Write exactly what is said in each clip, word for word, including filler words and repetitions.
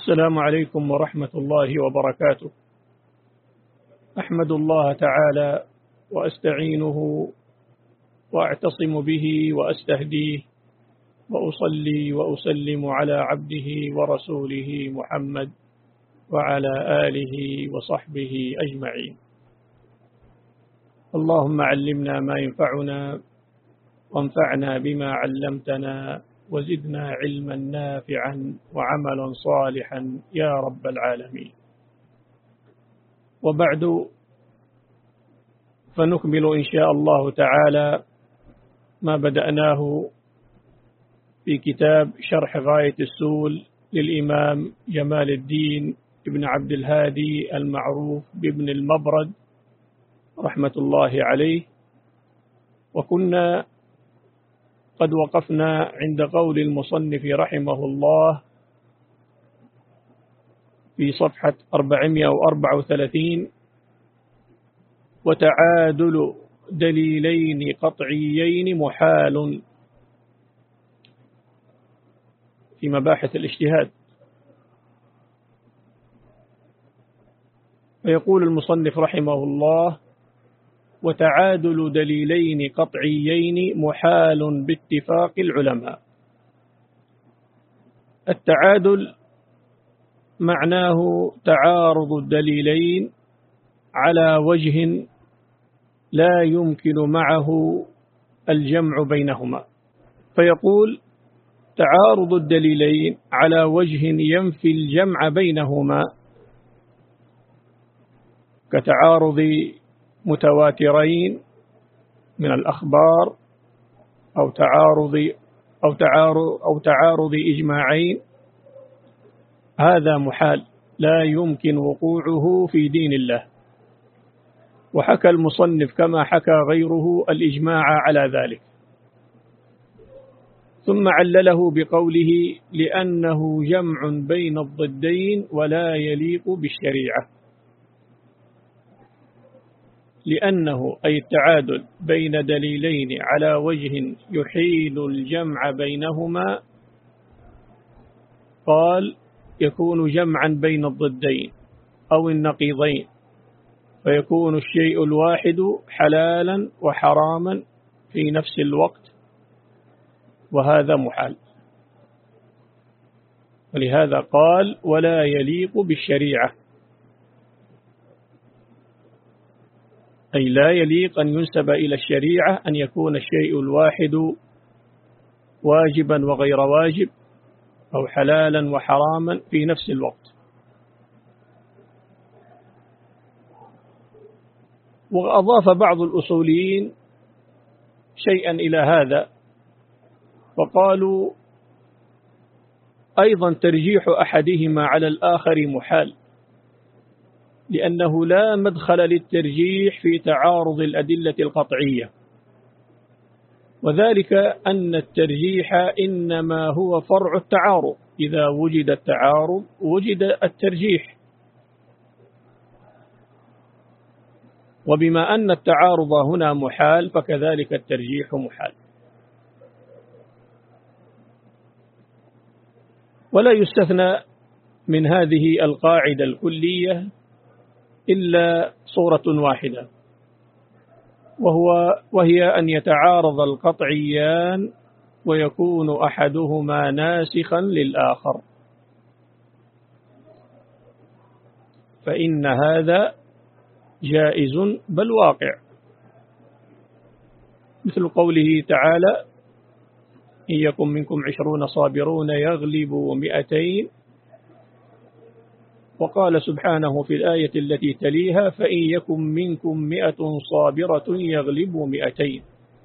السلام عليكم ورحمة الله وبركاته. أحمد الله تعالى وأستعينه وأعتصم به وأستهديه وأصلي وأسلم على عبده ورسوله محمد وعلى آله وصحبه أجمعين. اللهم علمنا ما ينفعنا وانفعنا بما علمتنا وزدنا علما نافعا وعملا صالحا يا رب العالمين. وبعد، فنكمل إن شاء الله تعالى ما بدأناه في كتاب شرح غاية السول للإمام جمال الدين ابن عبد الهادي المعروف بابن المبرد رحمة الله عليه. وكنا قد وقفنا عند قول المصنف رحمه الله في صفحة أربعمائة وأربعة وثلاثين: وتعادل دليلين قطعيين محال في مباحث الاجتهاد. ويقول المصنف رحمه الله: وتعادل دليلين قطعيين محال باتفاق العلماء. التعادل معناه تعارض الدليلين على وجه لا يمكن معه الجمع بينهما، فيقول تعارض الدليلين على وجه ينفي الجمع بينهما، كتعارض متواترين من الأخبار أو تعارض أو تعارض أو تعارض إجماعين. هذا محال لا يمكن وقوعه في دين الله. وحكى المصنف كما حكى غيره الإجماع على ذلك، ثم علله بقوله: لأنه جمع بين الضدين ولا يليق بالشريعة. لأنه أي التعادل بين دليلين على وجه يحيل الجمع بينهما، قال يكون جمعا بين الضدين أو النقيضين، فيكون الشيء الواحد حلالا وحراما في نفس الوقت، وهذا محال. ولهذا قال: ولا يليق بالشريعة، أي لا يليق أن ينسب إلى الشريعة أن يكون الشيء الواحد واجبا وغير واجب أو حلالا وحراما في نفس الوقت. وأضاف بعض الأصوليين شيئا إلى هذا، وقالوا أيضا ترجيح أحدهما على الآخر محال، لأنه لا مدخل للترجيح في تعارض الأدلة القطعية، وذلك أن الترجيح إنما هو فرع التعارض. إذا وجد التعارض وجد الترجيح، وبما أن التعارض هنا محال فكذلك الترجيح محال. ولا يستثنى من هذه القاعدة الكلية إلا صورة واحدة، وهو وهي أن يتعارض القطعيان ويكون أحدهما ناسخا للآخر، فإن هذا جائز بل واقع، مثل قوله تعالى: إن يكن منكم عشرون صابرون يغلبوا مئتين. وقال سبحانه في الآية التي تليها: فإن يكن منكم مئة صابرة يغلبوا مئتين.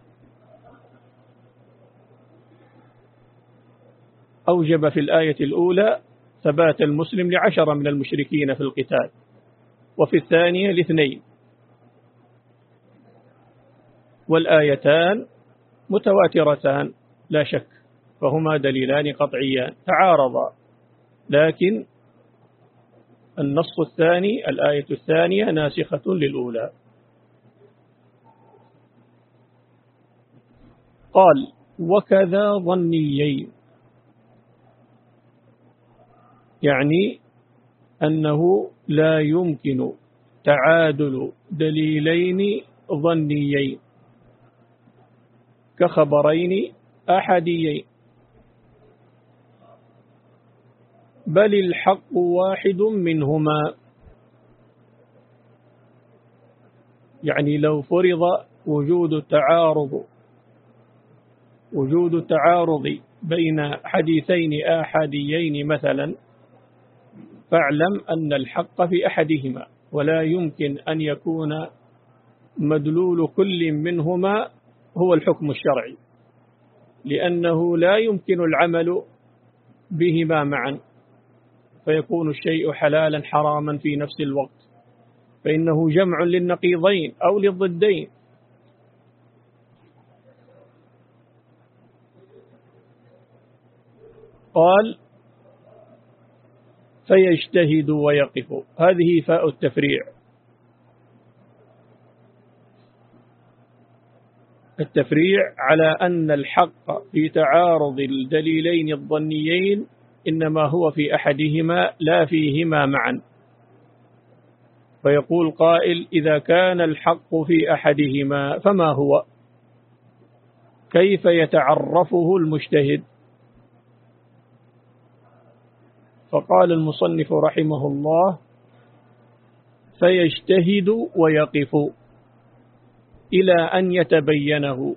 أوجب في الآية الأولى ثبات المسلم لعشرة من المشركين في القتال، وفي الثانية لاثنين، والآيتان متواترتان لا شك، فهما دليلان قطعيان تعارضا، لكن النص الثاني الآية الثانية ناسخة للأولى. قال: وكذا ظنيين. يعني أنه لا يمكن تعادل دليلين ظنيين كخبرين أحديين، بل الحق واحد منهما. يعني لو فرض وجود التعارض وجود التعارض بين حديثين آحاديين مثلا، فاعلم أن الحق في أحدهما، ولا يمكن أن يكون مدلول كل منهما هو الحكم الشرعي، لأنه لا يمكن العمل بهما معا، فيكون الشيء حلالا حراما في نفس الوقت، فإنه جمع للنقيضين أو للضدين. قال فيجتهد ويقف، هذه فاء التفريع. التفريع على أن الحق في تعارض الدليلين الظنيين إنما هو في أحدهما لا فيهما معا. فيقول قائل إذا كان الحق في أحدهما فما هو؟ كيف يتعرفه المجتهد؟ فقال المصنف رحمه الله فيجتهد ويقف إلى أن يتبينه.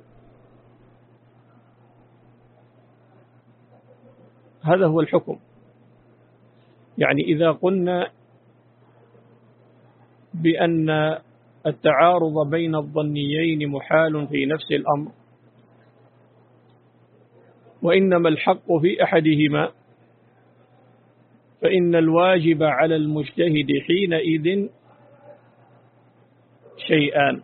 هذا هو الحكم. يعني إذا قلنا بأن التعارض بين الظنيين محال في نفس الأمر، وإنما الحق في أحدهما، فإن الواجب على المجتهد حينئذ شيئان،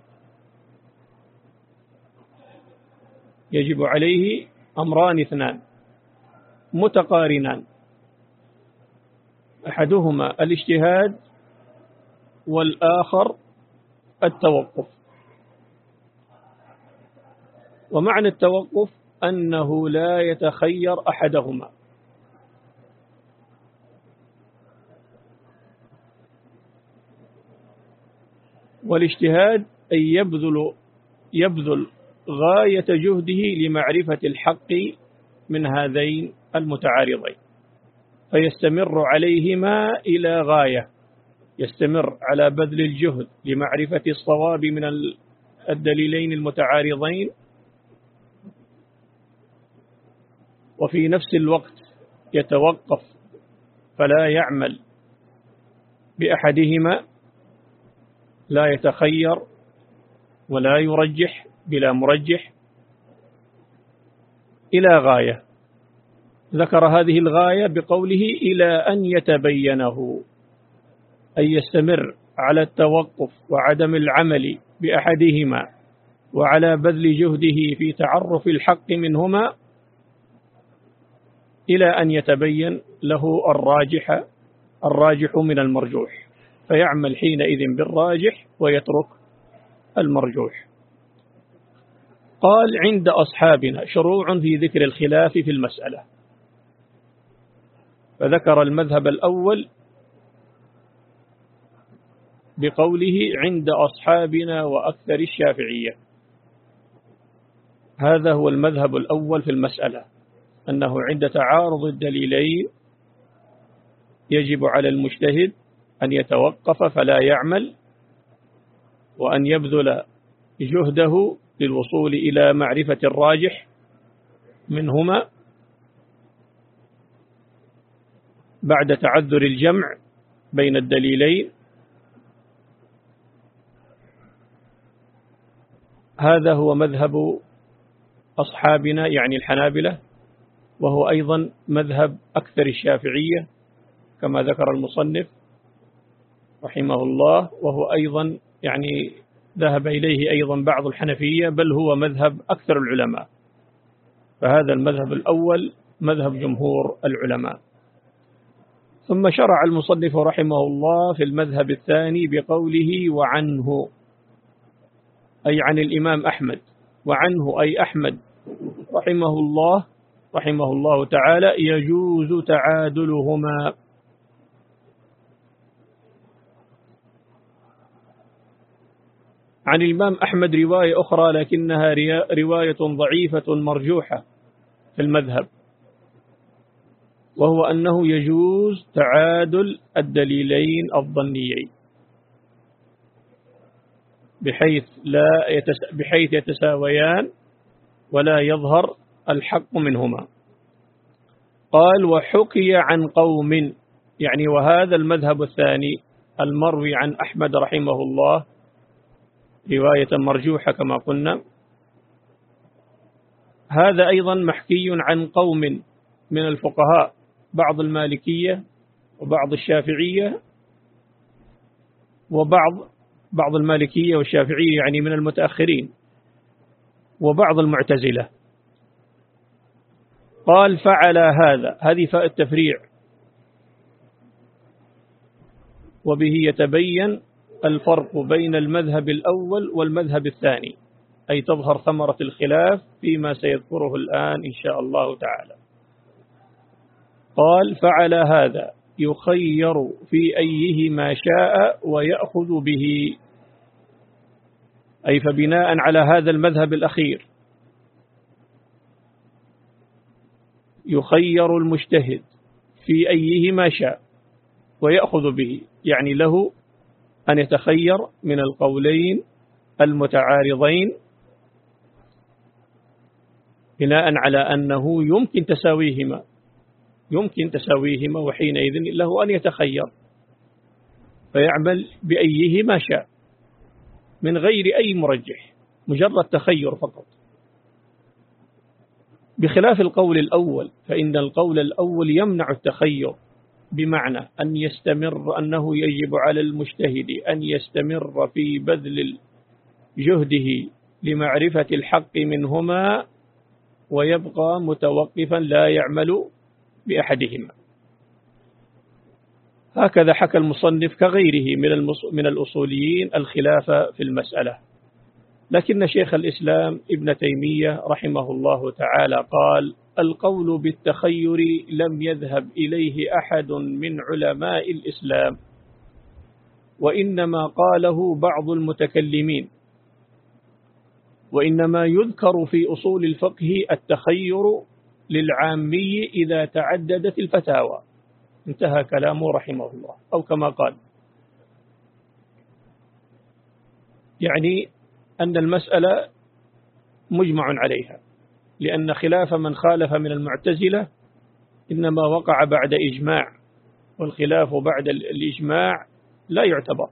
يجب عليه أمران اثنان متقارنان، أحدهما الاجتهاد والآخر التوقف. ومعنى التوقف أنه لا يتخير أحدهما، والاجتهاد أن يبذل يبذل غاية جهده لمعرفة الحق من هذين المتعارضين، فيستمر عليهما إلى غاية، يستمر على بذل الجهد لمعرفة الصواب من الدليلين المتعارضين، وفي نفس الوقت يتوقف فلا يعمل بأحدهما، لا يتخير ولا يرجح بلا مرجح، إلى غاية. ذكر هذه الغاية بقوله إلى أن يتبينه، أن يستمر على التوقف وعدم العمل بأحدهما وعلى بذل جهده في تعرف الحق منهما إلى أن يتبين له الراجح الراجح من المرجوح، فيعمل حينئذ بالراجح ويترك المرجوح. قال عند أصحابنا شروع في ذكر الخلاف في المسألة، فذكر المذهب الأول بقوله عند أصحابنا وأكثر الشافعية. هذا هو المذهب الأول في المسألة، أنه عند تعارض الدليلين يجب على المجتهد أن يتوقف فلا يعمل، وأن يبذل جهده للوصول إلى معرفة الراجح منهما بعد تعذر الجمع بين الدليلين. هذا هو مذهب أصحابنا يعني الحنابلة، وهو أيضا مذهب أكثر الشافعية كما ذكر المصنف رحمه الله، وهو أيضا يعني ذهب إليه أيضا بعض الحنفية، بل هو مذهب أكثر العلماء. فهذا المذهب الأول مذهب جمهور العلماء. ثم شرع المصنف رحمه الله في المذهب الثاني بقوله وعنه، أي عن الإمام أحمد، وعنه أي أحمد رحمه الله رحمه الله تعالى يجوز تعادلهما، عن الإمام أحمد رواية أخرى لكنها رواية ضعيفة مرجوحة في المذهب، وهو أنه يجوز تعادل الدليلين الظنيين بحيث لا يتس... بحيث يتساويان ولا يظهر الحق منهما. قال وحكي عن قوم، يعني وهذا المذهب الثاني المروي عن أحمد رحمه الله رواية مرجوحة كما قلنا، هذا أيضا محكي عن قوم من الفقهاء، بعض المالكية وبعض الشافعية وبعض بعض المالكية والشافعية يعني من المتأخرين وبعض المعتزلة. قال فعل هذا، هذه فاء التفريع، وبه يتبين الفرق بين المذهب الأول والمذهب الثاني، أي تظهر ثمرة الخلاف فيما سيذكره الآن إن شاء الله تعالى. قال فعل هذا يخير في أيه ما شاء ويأخذ به، أي فبناء على هذا المذهب الأخير يخير المجتهد في أيه ما شاء ويأخذ به، يعني له أن يتخير من القولين المتعارضين بناء على أنه يمكن تساويهما يمكن تساويهما وحينئذ له أن يتخير فيعمل بأيه ما شاء من غير أي مرجح، مجرد تخير فقط، بخلاف القول الأول، فإن القول الأول يمنع التخير، بمعنى أن يستمر أنه يجب على المجتهد أن يستمر في بذل جهده لمعرفة الحق منهما ويبقى متوقفا لا يعمل بأحدهما. هكذا حكى المصنف كغيره من من الأصوليين الخلاف في المسألة، لكن شيخ الإسلام ابن تيمية رحمه الله تعالى قال القول بالتخير لم يذهب إليه أحد من علماء الإسلام، وإنما قاله بعض المتكلمين، وإنما يذكر في أصول الفقه التخير للعامي إذا تعددت الفتاوى. انتهى كلامه رحمه الله، أو كما قال، يعني أن المسألة مجمع عليها، لأن خلاف من خالف من المعتزلة إنما وقع بعد إجماع، والخلاف بعد الإجماع لا يعتبر.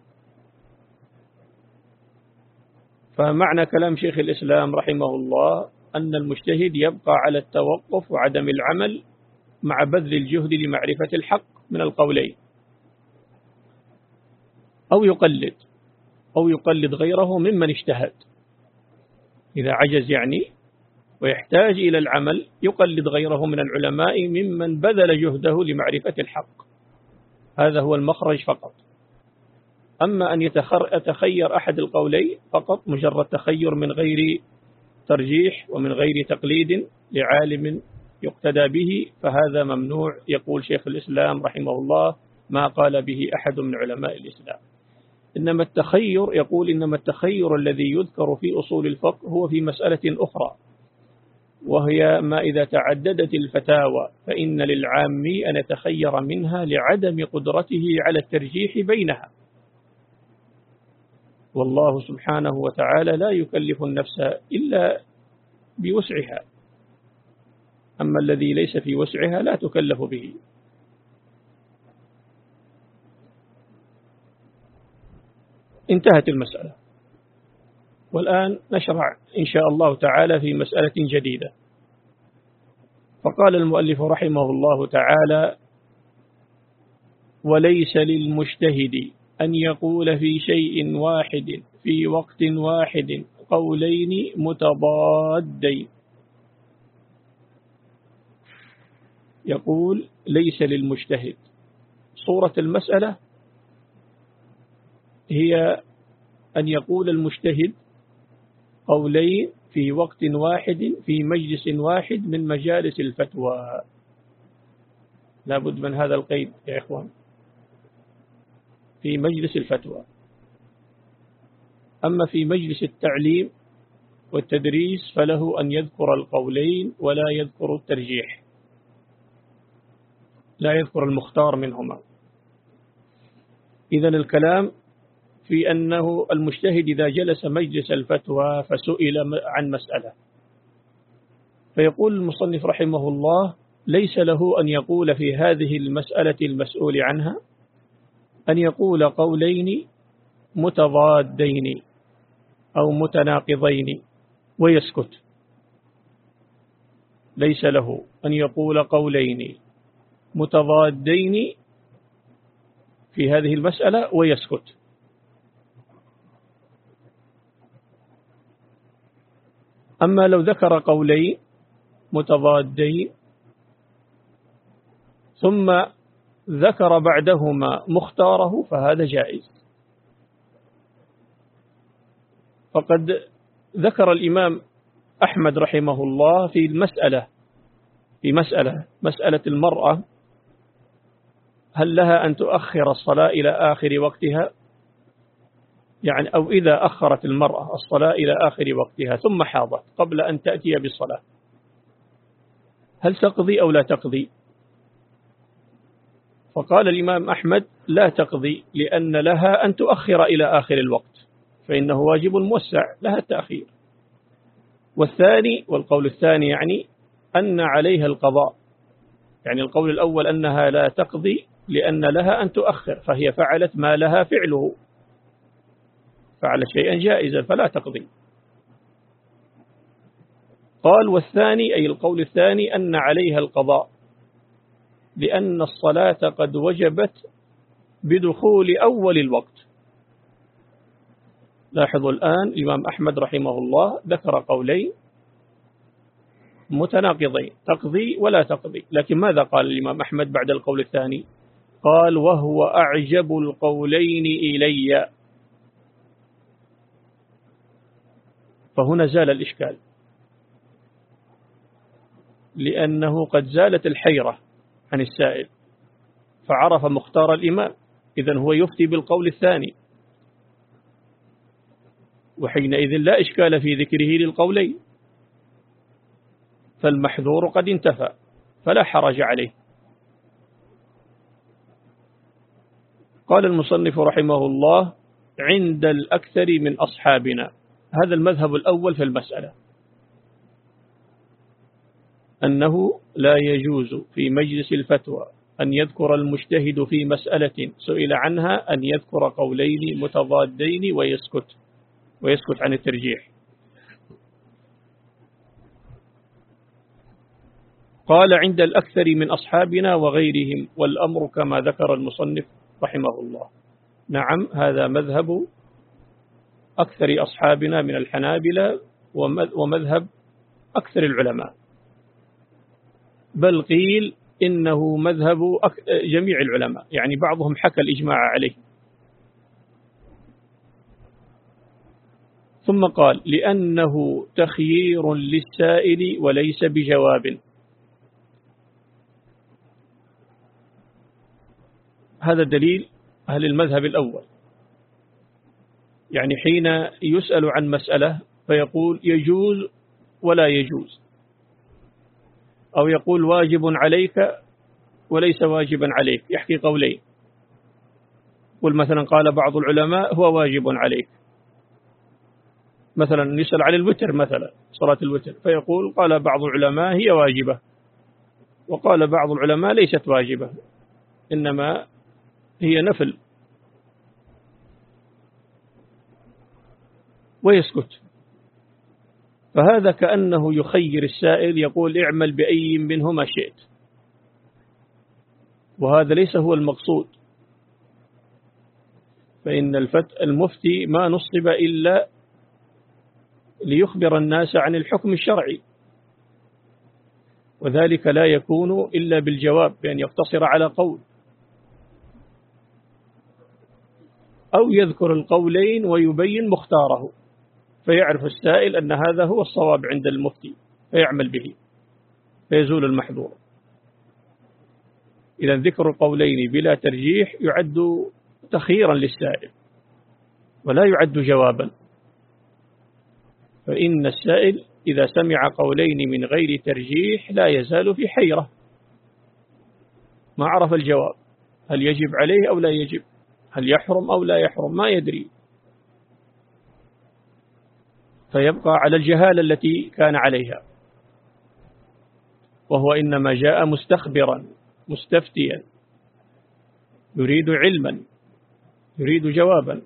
فمعنى كلام شيخ الإسلام رحمه الله أن المجتهد يبقى على التوقف وعدم العمل مع بذل الجهد لمعرفة الحق من القولين، أو يقلد أو يقلد غيره ممن اجتهد، إذا عجز يعني ويحتاج إلى العمل يقلد غيره من العلماء ممن بذل جهده لمعرفة الحق. هذا هو المخرج فقط. أما أن يتخير أحد القولين فقط مجرد تخير من غير ترجيح ومن غير تقليد لعالم يقتدى به، فهذا ممنوع، يقول شيخ الإسلام رحمه الله ما قال به أحد من علماء الإسلام. إنما التخير، يقول إنما التخير الذي يذكر في أصول الفقه هو في مسألة أخرى، وهي ما إذا تعددت الفتاوى فإن للعامي أن يتخير منها لعدم قدرته على الترجيح بينها، والله سبحانه وتعالى لا يكلف النفس إلا بوسعها، أما الذي ليس في وسعها لا تكلف به. انتهت المسألة، والآن نشرع إن شاء الله تعالى في مسألة جديدة. فقال المؤلف رحمه الله تعالى وليس للمجتهد أن يقول في شيء واحد في وقت واحد قولين متضادين. يقول ليس للمجتهد، صورة المسألة هي أن يقول المجتهد قولين في وقت واحد في مجلس واحد من مجالس الفتوى. لا بد من هذا القيد يا إخوان، في مجلس الفتوى. أما في مجلس التعليم والتدريس فله أن يذكر القولين ولا يذكر الترجيح، لا يذكر المختار منهما. إذن الكلام في أنه المجتهد إذا جلس مجلس الفتوى فسئل عن مسألة، فيقول المصنف رحمه الله: ليس له أن يقول في هذه المسألة المسؤول عنها أن يقول قولين متضادين أو متناقضين ويسكت. ليس له أن يقول قولين متضادين في هذه المسألة ويسكت. أما لو ذكر قولين متضادين ثم ذكر بعدهما مختاره فهذا جائز. فقد ذكر الإمام أحمد رحمه الله في المسألة في مسألة مسألة المرأة هل لها أن تؤخر الصلاة إلى آخر وقتها، يعني أو إذا أخرت المرأة الصلاة إلى آخر وقتها ثم حاضت قبل أن تأتي بالصلاة هل تقضي أو لا تقضي؟ فقال الإمام أحمد: لا تقضي، لأن لها أن تؤخر إلى آخر الوقت، فإنه واجب موسع لها التأخير. والثاني والقول الثاني يعني أن عليها القضاء، يعني القول الأول أنها لا تقضي لأن لها أن تؤخر، فهي فعلت ما لها فعله، فعلت شيئا جائزا فلا تقضي. قال: والثاني أي القول الثاني أن عليها القضاء لأن الصلاة قد وجبت بدخول أول الوقت. لاحظوا الآن الإمام أحمد رحمه الله ذكر قولين متناقضين: تقضي ولا تقضي. لكن ماذا قال الإمام أحمد بعد القول الثاني؟ قال: وهو أعجب القولين إلي. فهنا زال الإشكال، لأنه قد زالت الحيرة عن السائل فعرف مختار الإمام، إذن هو يفتي بالقول الثاني، وحينئذ لا إشكال في ذكره للقولين، فالمحذور قد انتفى فلا حرج عليه. قال المصنف رحمه الله: عند الأكثر من أصحابنا. هذا المذهب الأول في المسألة، أنه لا يجوز في مجلس الفتوى أن يذكر المجتهد في مسألة سئل عنها أن يذكر قولين متضادين ويسكت ويسكت عن الترجيح. قال: عند الأكثر من أصحابنا وغيرهم، والأمر كما ذكر المصنف رحمه الله. نعم، هذا مذهب أكثر أصحابنا من الحنابلة ومذهب أكثر العلماء، بل قيل إنه مذهب جميع العلماء، يعني بعضهم حكى الإجماع عليه. ثم قال: لأنه تخيير للسائل وليس بجواب. هذا دليل أهل المذهب الأول، يعني حين يسأل عن مسألة فيقول يجوز ولا يجوز، أو يقول واجب عليك وليس واجبا عليك، يحكي قولين. قل مثلا قال بعض العلماء هو واجب عليك، مثلا يسأل عن الوتر، مثلا صلاة الوتر، فيقول قال بعض العلماء هي واجبة، وقال بعض العلماء ليست واجبة إنما هي نفل، ويسكت. فهذا كأنه يخير السائل، يقول اعمل بأي منهما شئت، وهذا ليس هو المقصود. فإن المفتي ما نصب إلا ليخبر الناس عن الحكم الشرعي، وذلك لا يكون إلا بالجواب، بأن يقتصر على قول أو يذكر القولين ويبين مختاره، فيعرف السائل أن هذا هو الصواب عند المفتي فيعمل به فيزول المحظور. إذا ذكر القولين بلا ترجيح يعد تخييرا للسائل ولا يعد جوابا، فإن السائل إذا سمع قولين من غير ترجيح لا يزال في حيرة، ما عرف الجواب، هل يجب عليه أو لا يجب، هل يحرم أو لا يحرم، ما يدري، فيبقى على الجهالة التي كان عليها، وهو إنما جاء مستخبرا مستفتيا يريد علما، يريد جوابا.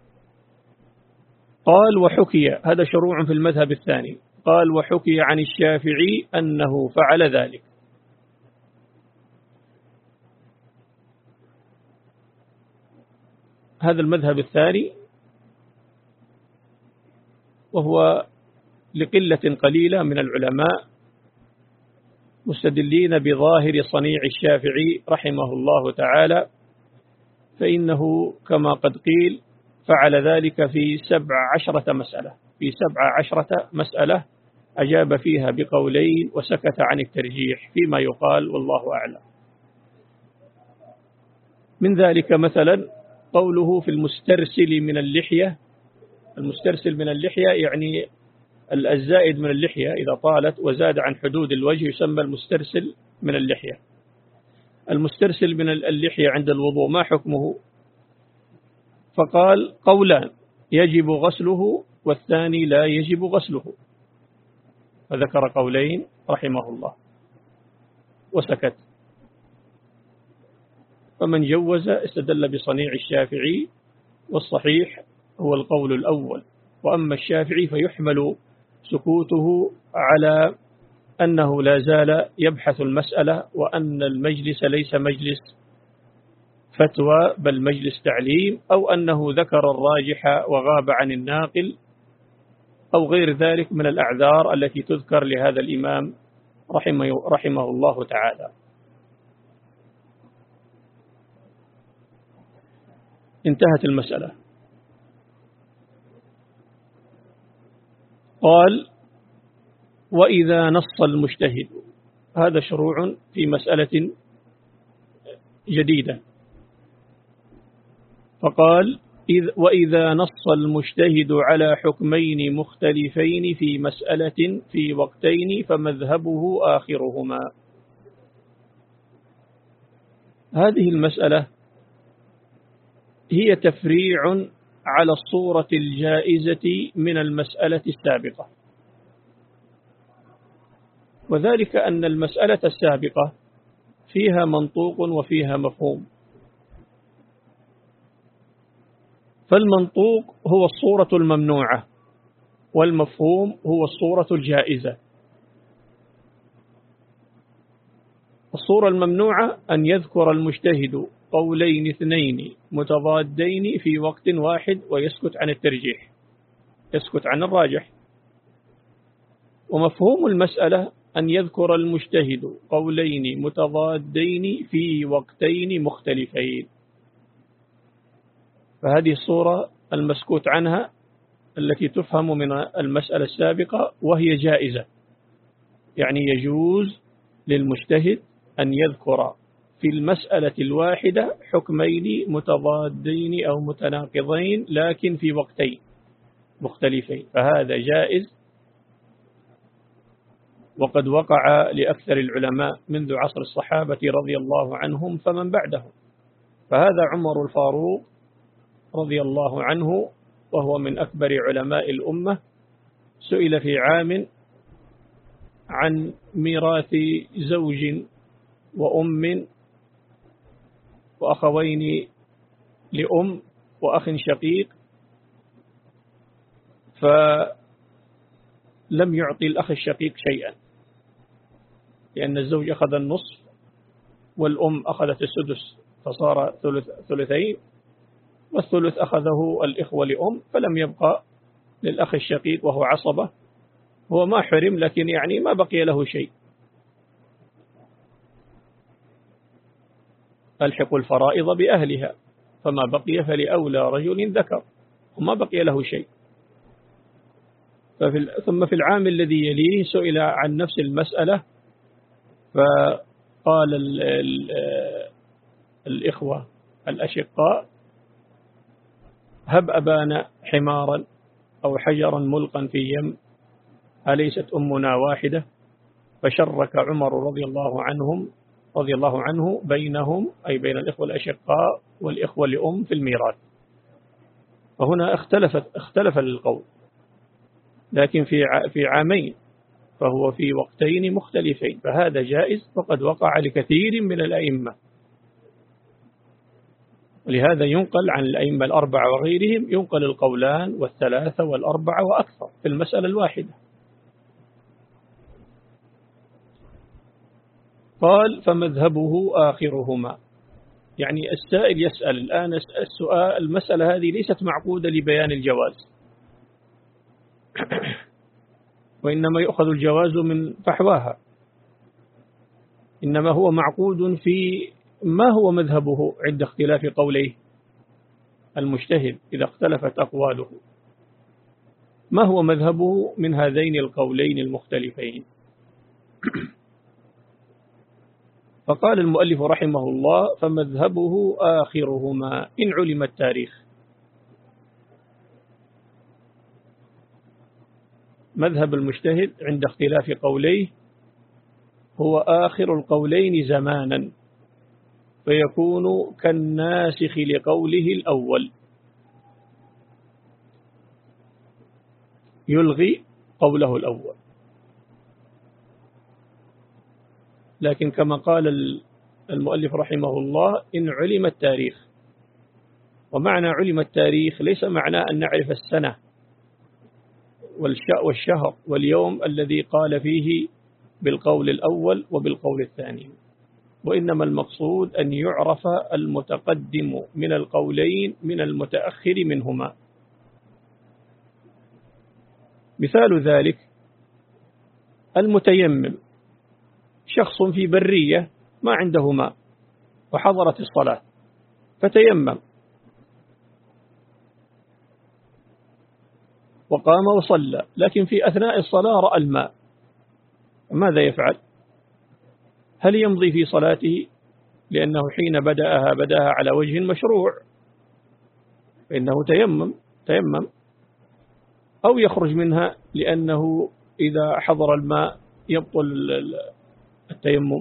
قال وحكي، هذا شروع في المذهب الثاني، قال وحكي عن الشافعي أنه فعل ذلك. هذا المذهب الثاني، وهو لقلة قليلة من العلماء مستدلين بظاهر صنيع الشافعي رحمه الله تعالى، فإنه كما قد قيل فعل ذلك في سبع عشرة مسألة، في سبع عشرة مسألة أجاب فيها بقولين وسكت عن الترجيح فيما يقال والله أعلم. من ذلك مثلا قوله في المسترسل من اللحية، المسترسل من اللحية يعني الزائد من اللحية إذا طالت وزاد عن حدود الوجه يسمى المسترسل من اللحية. المسترسل من اللحية عند الوضوء ما حكمه؟ فقال قولان، يجب غسله والثاني لا يجب غسله، فذكر قولين رحمه الله وسكت. فمن جوز استدل بصنيع الشافعي، والصحيح هو القول الأول. وأما الشافعي فيحمل سكوته على أنه لا زال يبحث المسألة، وأن المجلس ليس مجلس فتوى بل مجلس تعليم، أو أنه ذكر الراجح وغاب عن الناقل، أو غير ذلك من الأعذار التي تذكر لهذا الإمام رحمه, رحمه الله تعالى. انتهت المسألة. قال وإذا نص المجتهد، هذا شروع في مسألة جديدة. فقال وإذا نص المجتهد على حكمين مختلفين في مسألة في وقتين فمذهبه آخرهما. هذه المسألة هي تفريع على الصورة الجائزة من المسألة السابقة، وذلك أن المسألة السابقة فيها منطوق وفيها مفهوم. فالمنطوق هو الصورة الممنوعة، والمفهوم هو الصورة الجائزة. الصورة الممنوعة أن يذكر المجتهد قولين اثنين متضادين في وقت واحد ويسكت عن الترجيح، يسكت عن الراجح. ومفهوم المسألة أن يذكر المجتهد قولين متضادين في وقتين مختلفين. فهذه الصورة المسكوت عنها التي تفهم من المسألة السابقة، وهي جائزة، يعني يجوز للمجتهد أن يذكر في المسألة الواحدة حكمين متضادين أو متناقضين لكن في وقتين مختلفين، فهذا جائز. وقد وقع لأكثر العلماء منذ عصر الصحابة رضي الله عنهم فمن بعدهم. فهذا عمر الفاروق رضي الله عنه وهو من أكبر علماء الأمة، سئل في عام عن ميراث زوج وأم وأخوين لأم وأخ شقيق، فلم يعطي الأخ الشقيق شيئا، لأن الزوج أخذ النصف والأم أخذت السدس فصار ثلث ثلثين، والثلث أخذه الإخوة لأم، فلم يبقى للأخ الشقيق وهو عصبة. هو ما حرم لكن يعني ما بقي له شيء. ألحق الفرائض بأهلها، فما بقي فلأولى رجل ذكر، وما بقي له شيء. ففي ثم في العام الذي يليه سئل عن نفس المسألة، فقال ال ال الإخوة الأشقاء هب أبانا حمارا أو حجرا ملقا في يم أليست أمنا واحدة؟ فشرك عمر رضي الله عنهم رضي الله عنه بينهم، أي بين الإخوة الأشقاء والإخوة لأم في الميراث. فهنا اختلفت اختلف القول، لكن في في عامين، فهو في وقتين مختلفين، فهذا جائز وقد وقع لكثير من الأئمة. ولهذا ينقل عن الأئمة الأربعة وغيرهم ينقل القولان والثلاثة والأربعة وأكثر في المسألة الواحدة. قال فمذهبه آخرهما، يعني السائل يسأل الآن السؤال، المسألة هذه ليست معقودة لبيان الجواز، وإنما يؤخذ الجواز من فحواها، إنما هو معقود في ما هو مذهبه عند اختلاف قوليه المجتهد إذا اختلفت أقواله، ما هو مذهبه من هذين القولين المختلفين. فقال المؤلف رحمه الله فمذهبه آخرهما إن علم التاريخ. مذهب المجتهد عند اختلاف قوليه هو آخر القولين زمانا، فيكون كالناسخ لقوله الأول، يلغي قوله الأول. لكن كما قال المؤلف رحمه الله إن علم التاريخ، ومعنى علم التاريخ ليس معنى أن نعرف السنة والشهر واليوم الذي قال فيه بالقول الأول وبالقول الثاني، وإنما المقصود أن يعرف المتقدم من القولين من المتأخر منهما. مثال ذلك المتيمم، شخص في برية ما عنده ماء وحضرت الصلاة فتيمم وقام وصلى، لكن في أثناء الصلاة رأى الماء، ماذا يفعل؟ هل يمضي في صلاته لأنه حين بدأها بدأها على وجه مشروع فإنه تيمم تيمم أو يخرج منها لأنه إذا حضر الماء يبطل التيمم،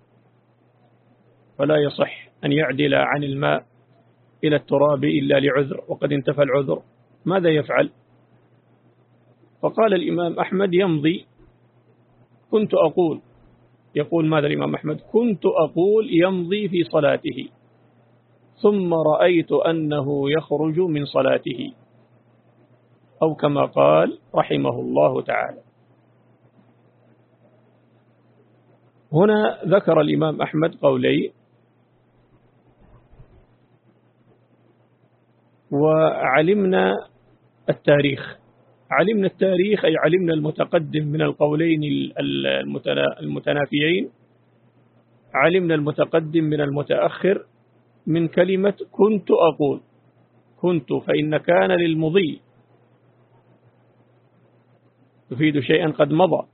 فلا يصح أن يعدل عن الماء إلى التراب إلا لعذر وقد انتفى العذر، ماذا يفعل؟ فقال الإمام أحمد يمضي. كنت أقول يقول ماذا الإمام أحمد؟ كنت أقول يمضي في صلاته ثم رأيت أنه يخرج من صلاته، أو كما قال رحمه الله تعالى. هنا ذكر الإمام أحمد قولي، وعلمنا التاريخ. علمنا التاريخ أي علمنا المتقدم من القولين المتنافيين، علمنا المتقدم من المتأخر من كلمة كنت أقول. كنت فإن كان للمضي تفيد شيئا قد مضى،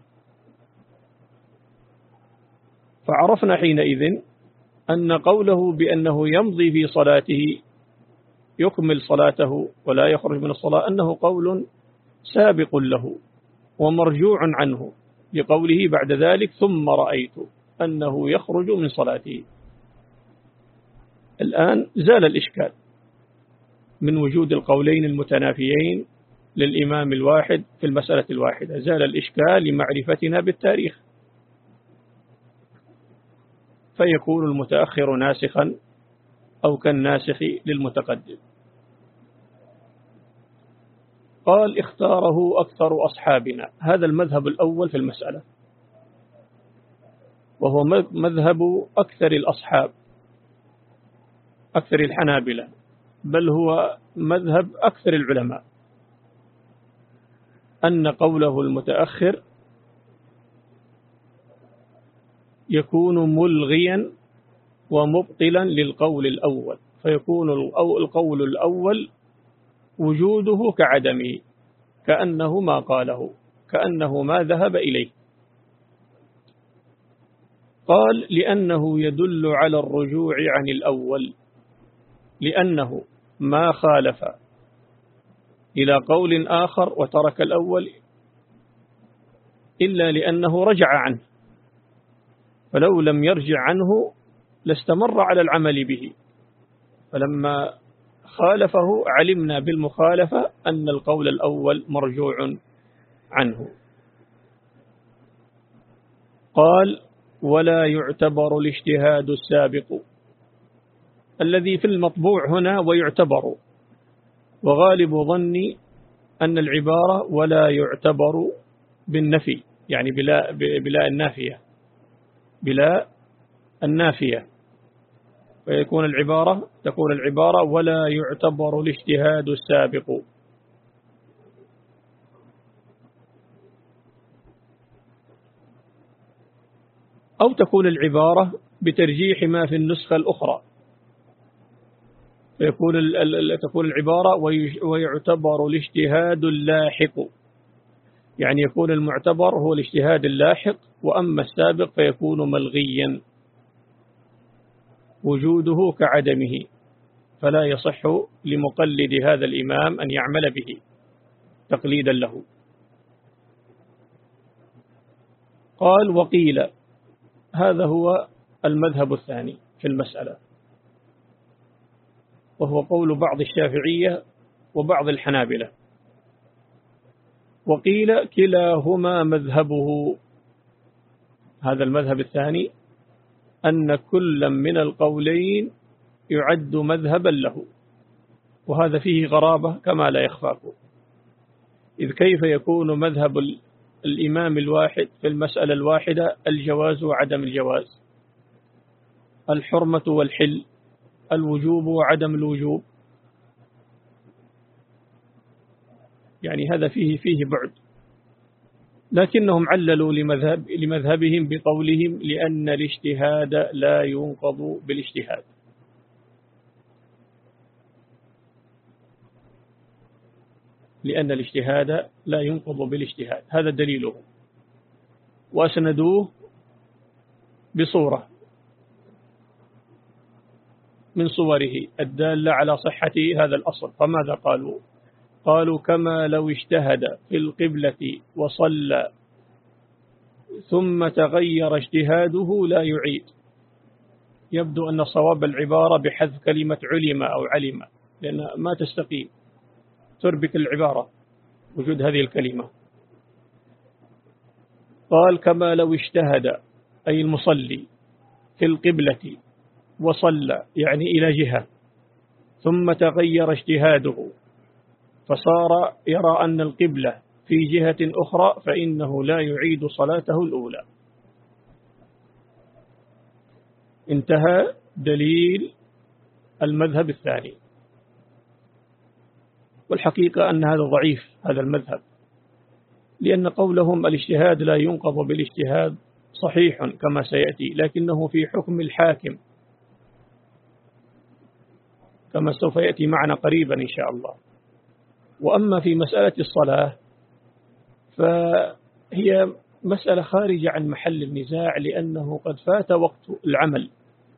فعرفنا حينئذ أن قوله بأنه يمضي في صلاته يكمل صلاته ولا يخرج من الصلاة أنه قول سابق له ومرجوع عنه لقوله بعد ذلك ثم رأيت أنه يخرج من صلاته. الآن زال الإشكال من وجود القولين المتنافيين للإمام الواحد في المسألة الواحدة، زال الإشكال لمعرفتنا بالتاريخ، فيكون المتأخر ناسخا أو كالناسخ للمتقدم. قال اختاره أكثر أصحابنا، هذا المذهب الأول في المسألة، وهو مذهب أكثر الأصحاب، أكثر الحنابلة، بل هو مذهب أكثر العلماء، أن قوله المتأخر يكون ملغيا ومبطلا للقول الأول، فيكون القول الأول وجوده كعدمه، كأنه ما قاله، كأنه ما ذهب إليه. قال لأنه يدل على الرجوع عن الأول، لأنه ما خالف إلى قول آخر وترك الأول إلا لأنه رجع عنه، فلو لم يرجع عنه لاستمر على العمل به، فلما خالفه علمنا بالمخالفة أن القول الأول مرجوع عنه. قال: ولا يعتبر الاجتهاد السابق، الذي في المطبوع هنا ويعتبر، وغالب ظني أن العبارة ولا يعتبر بالنفي، يعني بلا, بلا النافية بلا النافية، فيكون العبارة تكون العبارة ولا يعتبر الاجتهاد السابق. أو تكون العبارة بترجيح ما في النسخة الأخرى، فيكون تكون العبارة ويعتبر الاجتهاد اللاحق، يعني يكون المعتبر هو الاجتهاد اللاحق، وأما السابق فيكون ملغيا وجوده كعدمه، فلا يصح لمقلد هذا الإمام أن يعمل به تقليدا له. قال: وقيل، هذا هو المذهب الثاني في المسألة، وهو قول بعض الشافعية وبعض الحنابلة. وقيل كلاهما مذهبه، هذا المذهب الثاني، أن كل من القولين يعد مذهبا له، وهذا فيه غرابة كما لا يخفاكم، إذ كيف يكون مذهب الإمام الواحد في المسألة الواحدة الجواز وعدم الجواز، الحرمة والحل، الوجوب وعدم الوجوب؟ يعني هذا فيه فيه بعد. لكنهم عللوا لمذهب لمذهبهم بقولهم لأن الاجتهاد لا ينقض بالاجتهاد، لأن الاجتهاد لا ينقض بالاجتهاد، هذا دليله، وأسندوه بصورة من صوره الدالة على صحة هذا الأصل. فماذا قالوا؟ قالوا: كما لو اجتهد في القبلة وصلى ثم تغير اجتهاده لا يعيد. يبدو أن صواب العبارة بحذف كلمة علم أو علم، لأن ما تستقيم، تربك العبارة وجود هذه الكلمة. قال: كما لو اجتهد أي المصلي في القبلة وصلى، يعني إلى جهة، ثم تغير اجتهاده فصار يرى أن القبلة في جهة أخرى، فإنه لا يعيد صلاته الأولى. انتهى دليل المذهب الثاني. والحقيقة أن هذا ضعيف، هذا المذهب، لأن قولهم الاجتهاد لا ينقض بالاجتهاد صحيح كما سيأتي، لكنه في حكم الحاكم كما سوف يأتي معنا قريبا إن شاء الله. وأما في مسألة الصلاة فهي مسألة خارجة عن محل النزاع، لأنه قد فات وقت العمل،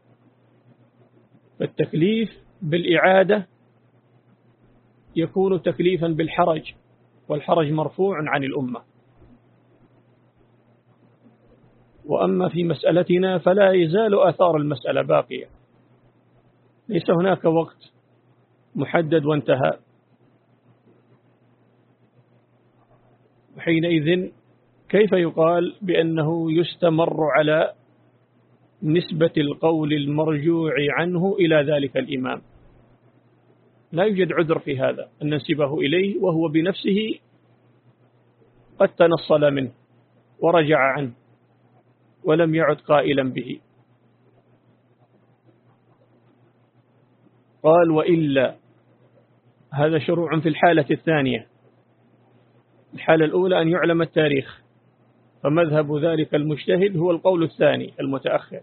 فالتكليف بالإعادة يكون تكليفا بالحرج، والحرج مرفوع عن الأمة. وأما في مسألتنا فلا يزال آثار المسألة باقية، ليس هناك وقت محدد وانتهى، وحينئذ كيف يقال بأنه يستمر على نسبة القول المرجوع عنه إلى ذلك الإمام؟ لا يوجد عذر في هذا أن ننسبه إليه وهو بنفسه قد تنصل منه ورجع عنه ولم يعد قائلا به. قال: وإلا، هذا شروع في الحالة الثانية. الحالة الأولى أن يعلم التاريخ، فمذهب ذلك المجتهد هو القول الثاني المتأخر.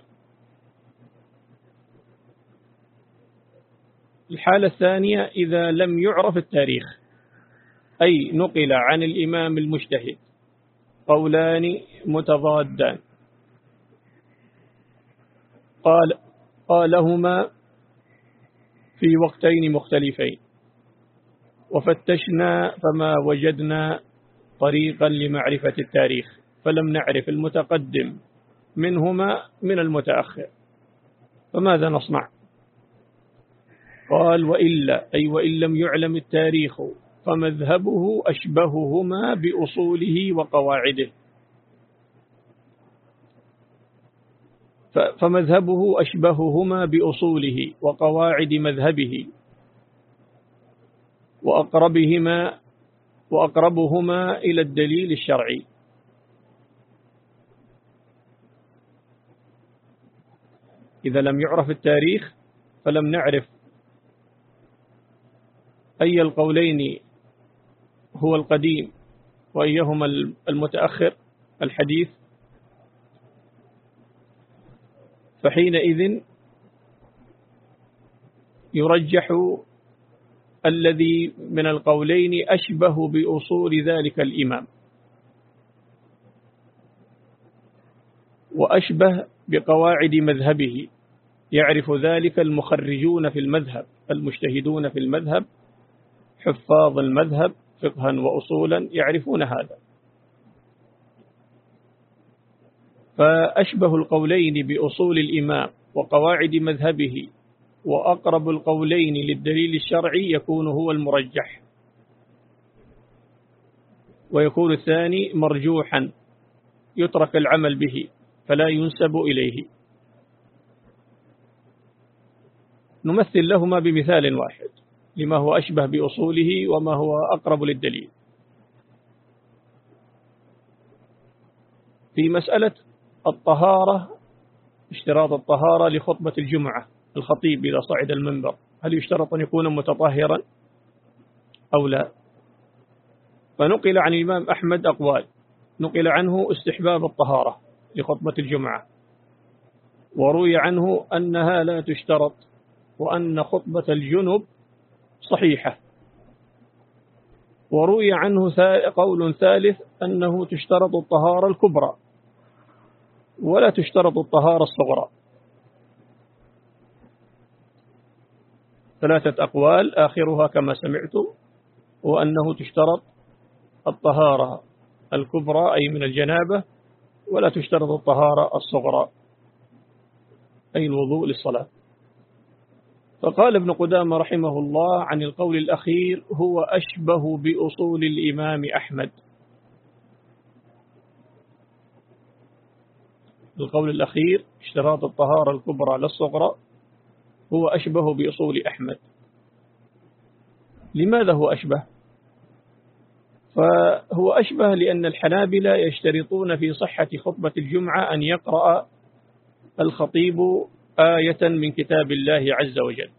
الحالة الثانية إذا لم يعرف التاريخ، أي نقل عن الإمام المجتهد قولان متضادان قال قالهما في وقتين مختلفين، وفتشنا فما وجدنا طريقا لمعرفة التاريخ، فلم نعرف المتقدم منهما من المتأخر، فماذا نصنع؟ قال وإلا، أي وإن لم يعلم التاريخ فمذهبه أشبههما بأصوله وقواعده، فمذهبه أشبههما بأصوله وقواعد مذهبه وأقربهما وأقربهما إلى الدليل الشرعي. إذا لم يعرف التاريخ فلم نعرف أي القولين هو القديم وأيهما المتأخر الحديث، فحينئذ يرجح الذي من القولين أشبه بأصول ذلك الإمام وأشبه بقواعد مذهبه، يعرف ذلك المخرجون في المذهب المجتهدون في المذهب حفاظ المذهب فقها وأصولا يعرفون هذا. فأشبه القولين بأصول الإمام وقواعد مذهبه وأقرب القولين للدليل الشرعي يكون هو المرجح، ويكون الثاني مرجوحا يترك العمل به فلا ينسب إليه. نمثل لهما بمثال واحد لما هو أشبه بأصوله وما هو أقرب للدليل. في مسألة الطهارة، اشتراط الطهارة لخطبة الجمعة، الخطيب إذا صعد المنبر هل يشترط أن يكون متطهرا أو لا؟ فنقل عن الإمام أحمد أقوال، نقل عنه استحباب الطهارة لخطبة الجمعة، وروي عنه أنها لا تشترط، وأن خطبة الجنب صحيحة، وروي عنه قول ثالث أنه تشترط الطهارة الكبرى ولا تشترط الطهارة الصغرى. ثلاثة أقوال آخرها كما سمعتم، وأنه تشترط الطهارة الكبرى أي من الجنابة، ولا تشترط الطهارة الصغرى أي الوضوء للصلاة. فقال ابن قدامة رحمه الله عن القول الأخير هو أشبه بأصول الإمام أحمد. القول الأخير اشتراط الطهارة الكبرى للصغرى هو أشبه بأصول أحمد. لماذا هو أشبه؟ فهو أشبه لأن الحنابلة يشترطون في صحة خطبة الجمعة أن يقرأ الخطيب آية من كتاب الله عز وجل،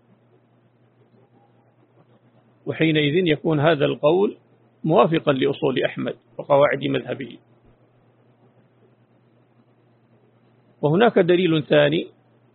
وحينئذ يكون هذا القول موافقا لأصول أحمد وقواعد مذهبه. وهناك دليل ثاني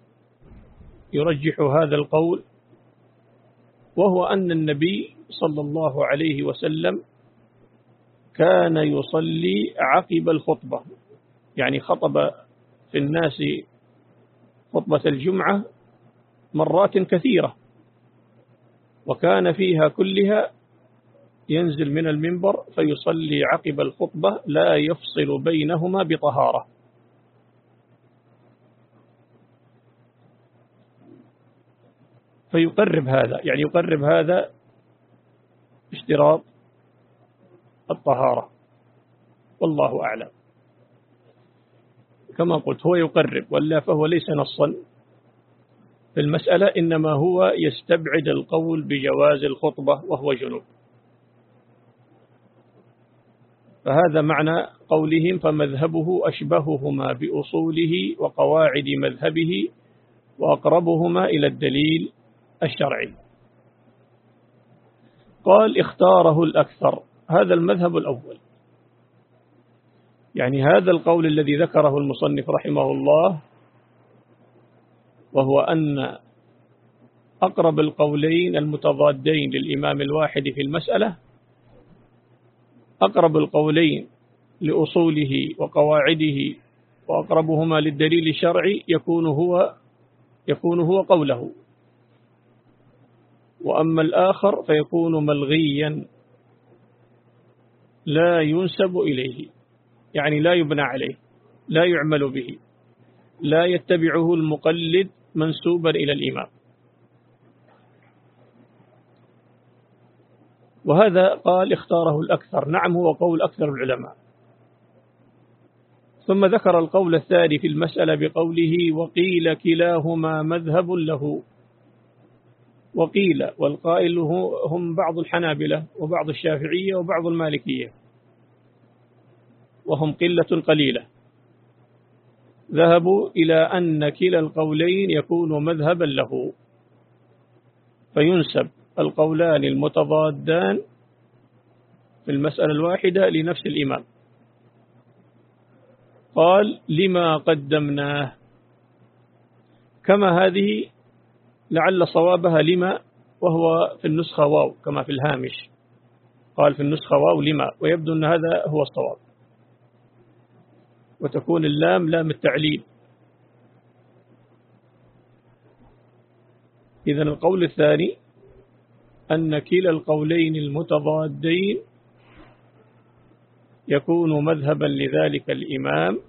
يرجح هذا القول، وهو أن النبي صلى الله عليه وسلم كان يصلي عقب الخطبة، يعني خطب في الناس خطبة الجمعة مرات كثيرة، وكان فيها كلها ينزل من المنبر فيصلي عقب الخطبة لا يفصل بينهما بطهارة. فيقرب هذا، يعني يقرب هذا اشتراط الطهارة، والله أعلم. كما قلت هو يقرب، ولا فهو ليس نصا في المسألة، إنما هو يستبعد القول بجواز الخطبة وهو جنوب. فهذا معنى قولهم فمذهبه أشبههما بأصوله وقواعد مذهبه وأقربهما إلى الدليل الشرعي. قال اختاره الأكثر، هذا المذهب الأول، يعني هذا القول الذي ذكره المصنف رحمه الله، وهو أن أقرب القولين المتضادين للإمام الواحد في المسألة، أقرب القولين لأصوله وقواعده وأقربهما للدليل الشرعي يكون هو يكون هو قوله، وأما الآخر فيكون ملغيا لا ينسب إليه. يعني لا يبنى عليه، لا يعمل به، لا يتبعه المقلد منسوبا إلى الإمام. وهذا قال اختاره الأكثر، نعم هو قول أكثر العلماء. ثم ذكر القول الثاني في المسألة بقوله وقيل كلاهما مذهب له. وقيل، والقائل هم بعض الحنابلة وبعض الشافعية وبعض المالكية، وهم قلة قليلة، ذهبوا إلى أن كلا القولين يكون مذهبا له، فينسب القولان المتضادان في المسألة الواحدة لنفس الإمام. قال لما قدمناه، كما هذه لعل صوابها لما، وهو في النسخة واو كما في الهامش، قال في النسخة واو لما، ويبدو أن هذا هو الصواب، وتكون اللام لام التعليل. إذن القول الثاني أن كلا القولين المتضادين يكون مذهبا لذلك الإمام.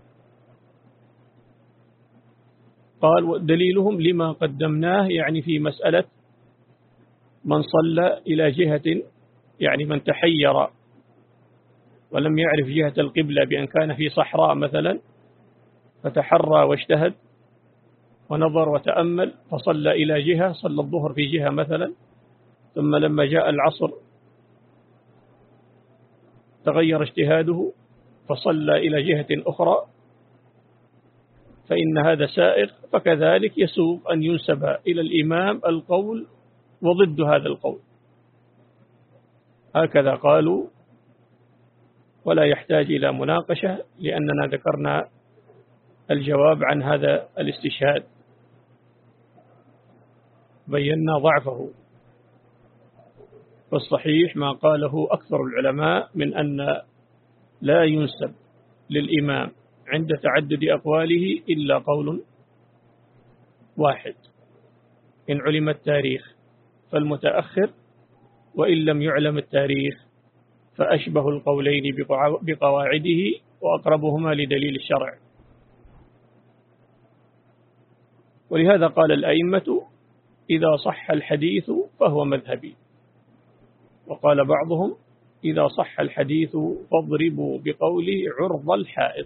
قال دليلهم لما قدمناه، يعني في مسألة من صلى إلى جهة، يعني من تحير ولم يعرف جهة القبلة بأن كان في صحراء مثلا، فتحرى واجتهد ونظر وتأمل فصلى إلى جهة، صلى الظهر في جهة مثلا، ثم لما جاء العصر تغير اجتهاده فصلى إلى جهة أخرى، فإن هذا سائغ. فكذلك يسوق أن ينسب إلى الإمام القول وضد هذا القول، هكذا قالوا، ولا يحتاج إلى مناقشة، لأننا ذكرنا الجواب عن هذا الاستشهاد، بينا ضعفه. فالصحيح ما قاله أكثر العلماء من أن لا ينسب للإمام عند تعدد أقواله إلا قول واحد، إن علم التاريخ فالمتأخر، وإن لم يعلم التاريخ فأشبه القولين بقواعده وأقربهما لدليل الشرع. ولهذا قال الأئمة إذا صح الحديث فهو مذهبي، وقال بعضهم إذا صح الحديث فاضربوا بقوله عرض الحائط.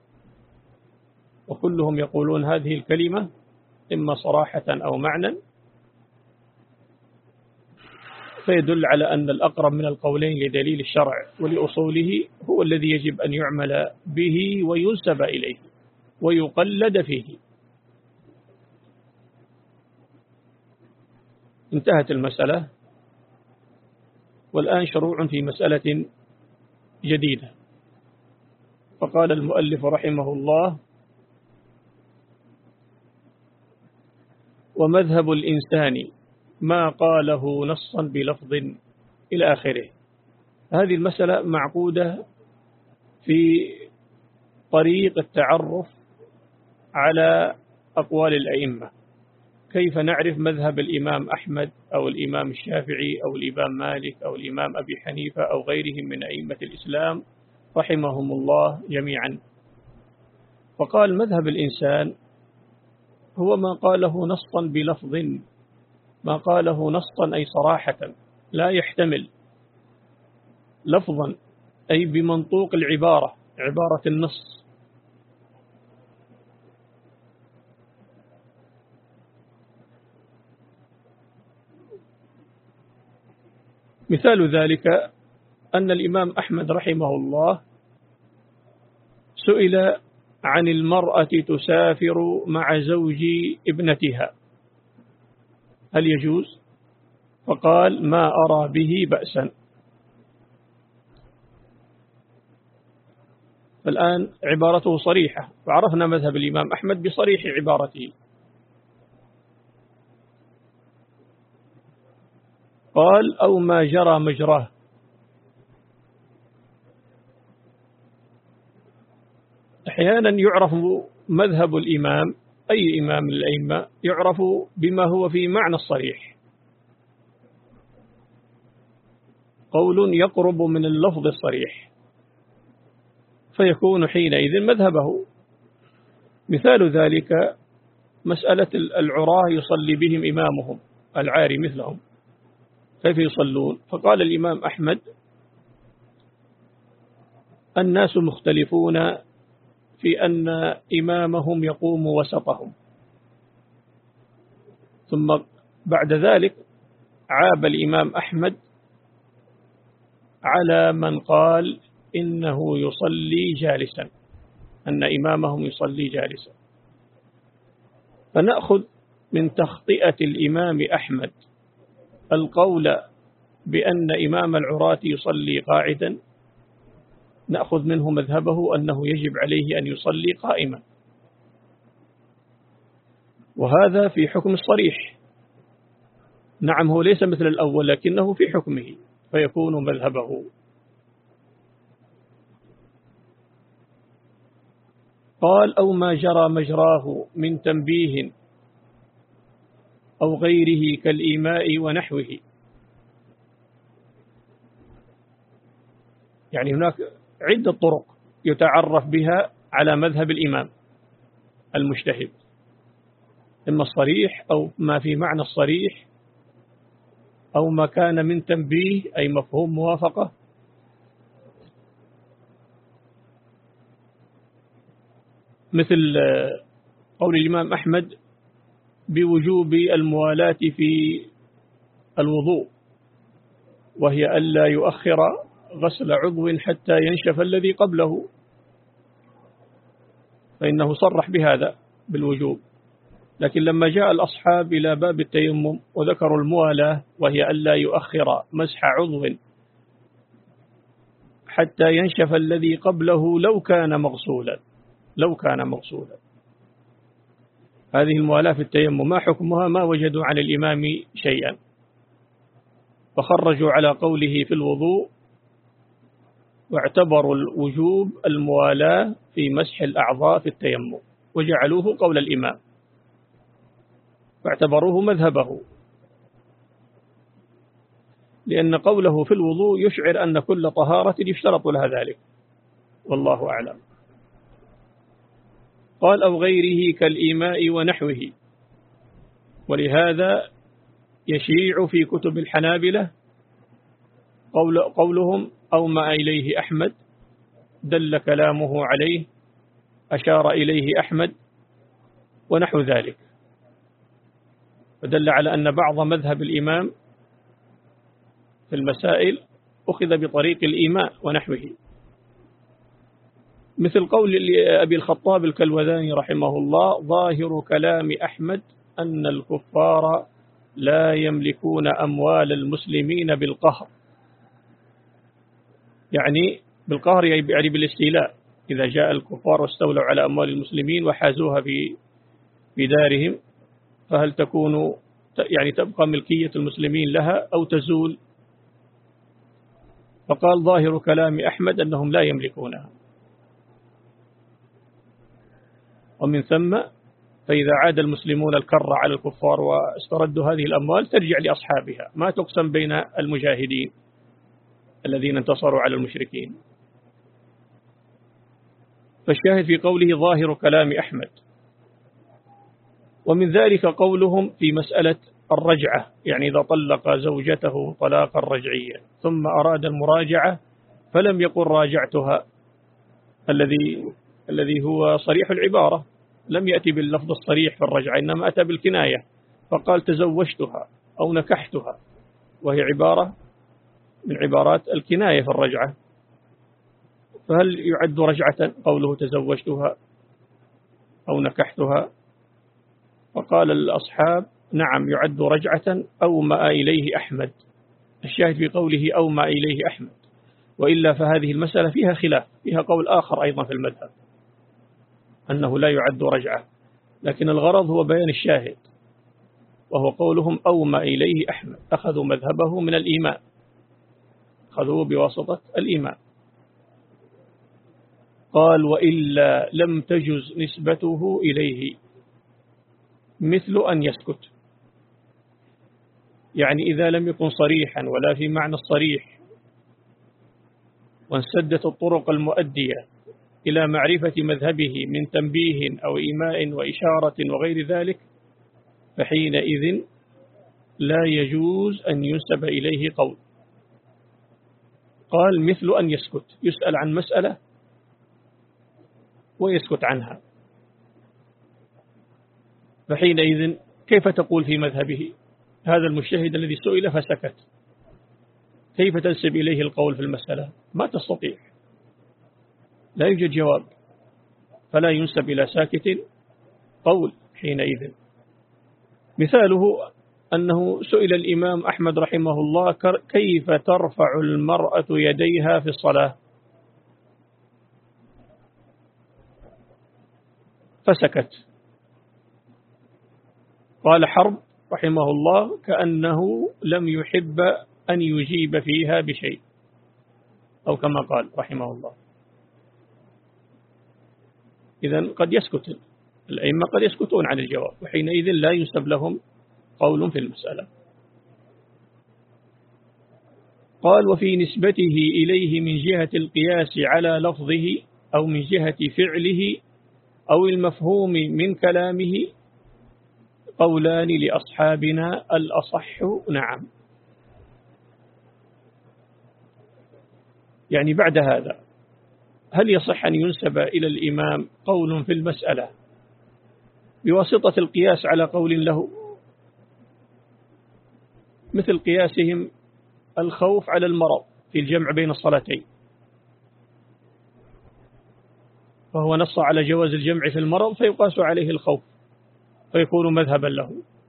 وكلهم يقولون هذه الكلمة إما صراحة أو معنى، فيدل على أن الأقرب من القولين لدليل الشرع ولأصوله هو الذي يجب أن يعمل به وينسب إليه ويقلد فيه. انتهت المسألة، والآن شروع في مسألة جديدة. فقال المؤلف رحمه الله ومذهب الإنسان ما قاله نصا بلفظ إلى آخره. هذه المسألة معقودة في طريق التعرف على أقوال الأئمة، كيف نعرف مذهب الإمام أحمد أو الإمام الشافعي أو الإمام مالك أو الإمام أبي حنيفة أو غيرهم من أئمة الإسلام رحمهم الله جميعا. فقال مذهب الإنسان هو ما قاله نصا بلفظ، ما قاله نصا أي صراحة لا يحتمل لفظا، أي بمنطوق العبارة، عبارة النص. مثال ذلك أن الإمام أحمد رحمه الله سئل عن المرأة تسافر مع زوج ابنتها هل يجوز؟ فقال ما أرى به بأسا. فالآن عبارته صريحة، فعرفنا مذهب الإمام أحمد بصريح عبارته. قال أو ما جرى مجراه. أحيانا يعرف مذهب الإمام، أي إمام الأئمة، يعرف بما هو في معنى الصريح، قول يقرب من اللفظ الصريح. فيكون حينئذ مذهبه. مثال ذلك مسألة العراة يصلي بهم إمامهم العاري مثلهم، كيف يصلون؟ فقال الإمام أحمد: الناس مختلفون في أن إمامهم يقوم وسطهم. ثم بعد ذلك عاب الإمام أحمد على من قال إنه يصلي جالسا، أن إمامهم يصلي جالسا. فنأخذ من تخطئة الإمام أحمد القول بأن إمام العراة يصلي قاعدا، نأخذ منه مذهبه أنه يجب عليه أن يصلي قائما، وهذا في حكم الصريح. نعم هو ليس مثل الأول لكنه في حكمه، فيكون مذهبه. قال: أو ما جرى مجراه من تنبيه أو غيره كالإيماء ونحوه. يعني هناك عدة طرق يتعرف بها على مذهب الإمام المجتهد، إما الصريح أو ما في معنى الصريح أو ما كان من تنبيه أي مفهوم موافقة، مثل قول الإمام أحمد بوجوب الموالاة في الوضوء، وهي ألا يؤخر غسل عضو حتى ينشف الذي قبله، فإنه صرح بهذا بالوجوب. لكن لما جاء الأصحاب إلى باب التيمم وذكروا الموالاة وهي ألا يؤخر مسح عضو حتى ينشف الذي قبله لو كان مغسولا لو كان مغسولا هذه الموالاة في التيمم ما حكمها؟ ما وجدوا عن الإمام شيئا، فخرجوا على قوله في الوضوء واعتبروا الوجوب الموالاة في مسح الأعضاء في التيمم وجعلوه قول الإمام واعتبروه مذهبه، لأن قوله في الوضوء يشعر أن كل طهارة يشترط لها ذلك، والله أعلم. قال: أو غيره كالإيماء ونحوه. ولهذا يشيع في كتب الحنابلة قول قولهم أو ما إليه أحمد، دل كلامه عليه، أشار إليه أحمد، ونحو ذلك، فدل على أن بعض مذهب الإمام في المسائل أخذ بطريق الإيماء ونحوه، مثل قول أبي الخطاب الكلوذاني رحمه الله: ظاهر كلام أحمد أن الكفار لا يملكون أموال المسلمين بالقهر. يعني بالقهر يعني بالاستيلاء، إذا جاء الكفار واستولوا على أموال المسلمين وحازوها في دارهم، فهل تكون يعني تبقى ملكية المسلمين لها أو تزول؟ فقال: ظاهر كلام أحمد أنهم لا يملكونها، ومن ثم فإذا عاد المسلمون الكر على الكفار واستردوا هذه الأموال ترجع لأصحابها، ما تقسم بين المجاهدين الذين انتصروا على المشركين. فالشاهد في قوله ظاهر كلام أحمد. ومن ذلك قولهم في مسألة الرجعة، يعني إذا طلق زوجته طلاقا رجعيا ثم أراد المراجعة فلم يقل راجعتها، الذي الذي هو صريح العبارة، لم يأتي باللفظ الصريح في الرجعة، إنما أتى بالكناية، فقال تزوجتها أو نكحتها، وهي عبارة من عبارات الكناية في الرجعة، فهل يعد رجعة قوله تزوجتها أو نكحتها؟ فقال الأصحاب: نعم يعد رجعة أو ما إليه أحمد. الشاهد في قوله أو ما إليه أحمد، وإلا فهذه المسألة فيها خلاف، فيها قول آخر أيضا في المذهب أنه لا يعد رجعة، لكن الغرض هو بيان الشاهد، وهو قولهم أو ما إليه أحمد، أخذوا مذهبه من الإيمان، أخذوه بواسطة الإيمان. قال: وإلا لم تجز نسبته إليه، مثل أن يسكت. يعني إذا لم يكن صريحا ولا في معنى الصريح، وانسدت الطرق المؤدية إلى معرفة مذهبه من تنبيه أو إيماء وإشارة وغير ذلك، فحينئذ لا يجوز أن ينسب إليه قول. قال مثل أن يسكت، يسأل عن مسألة ويسكت عنها، فحينئذ كيف تقول في مذهبه؟ هذا المجتهد الذي سئل فسكت، كيف تنسب إليه القول في المسألة؟ ما تستطيع، لا يوجد جواب، فلا ينسب إلى ساكت قول حينئذ. مثاله أنه سئل الإمام أحمد رحمه الله كيف ترفع المرأة يديها في الصلاة، فسكت. قال حرب رحمه الله كأنه لم يحب أن يجيب فيها بشيء، أو كما قال رحمه الله. إذن قد يسكت الأئمة، قد يسكتون عن الجواب، وحينئذ لا ينسب لهم قول في المسألة. قال وفي نسبته إليه من جهة القياس على لفظه أو من جهة فعله أو المفهوم من كلامه قولان لأصحابنا، الأصح نعم. يعني بعد هذا هل يصح أن ينسب إلى الإمام قول في المسألة بواسطة القياس على قول له، مثل قياسهم الخوف على المرض في الجمع بين الصلاتين، فهو نص على جواز الجمع في المرض فيقاس عليه الخوف فيكون مذهبا له.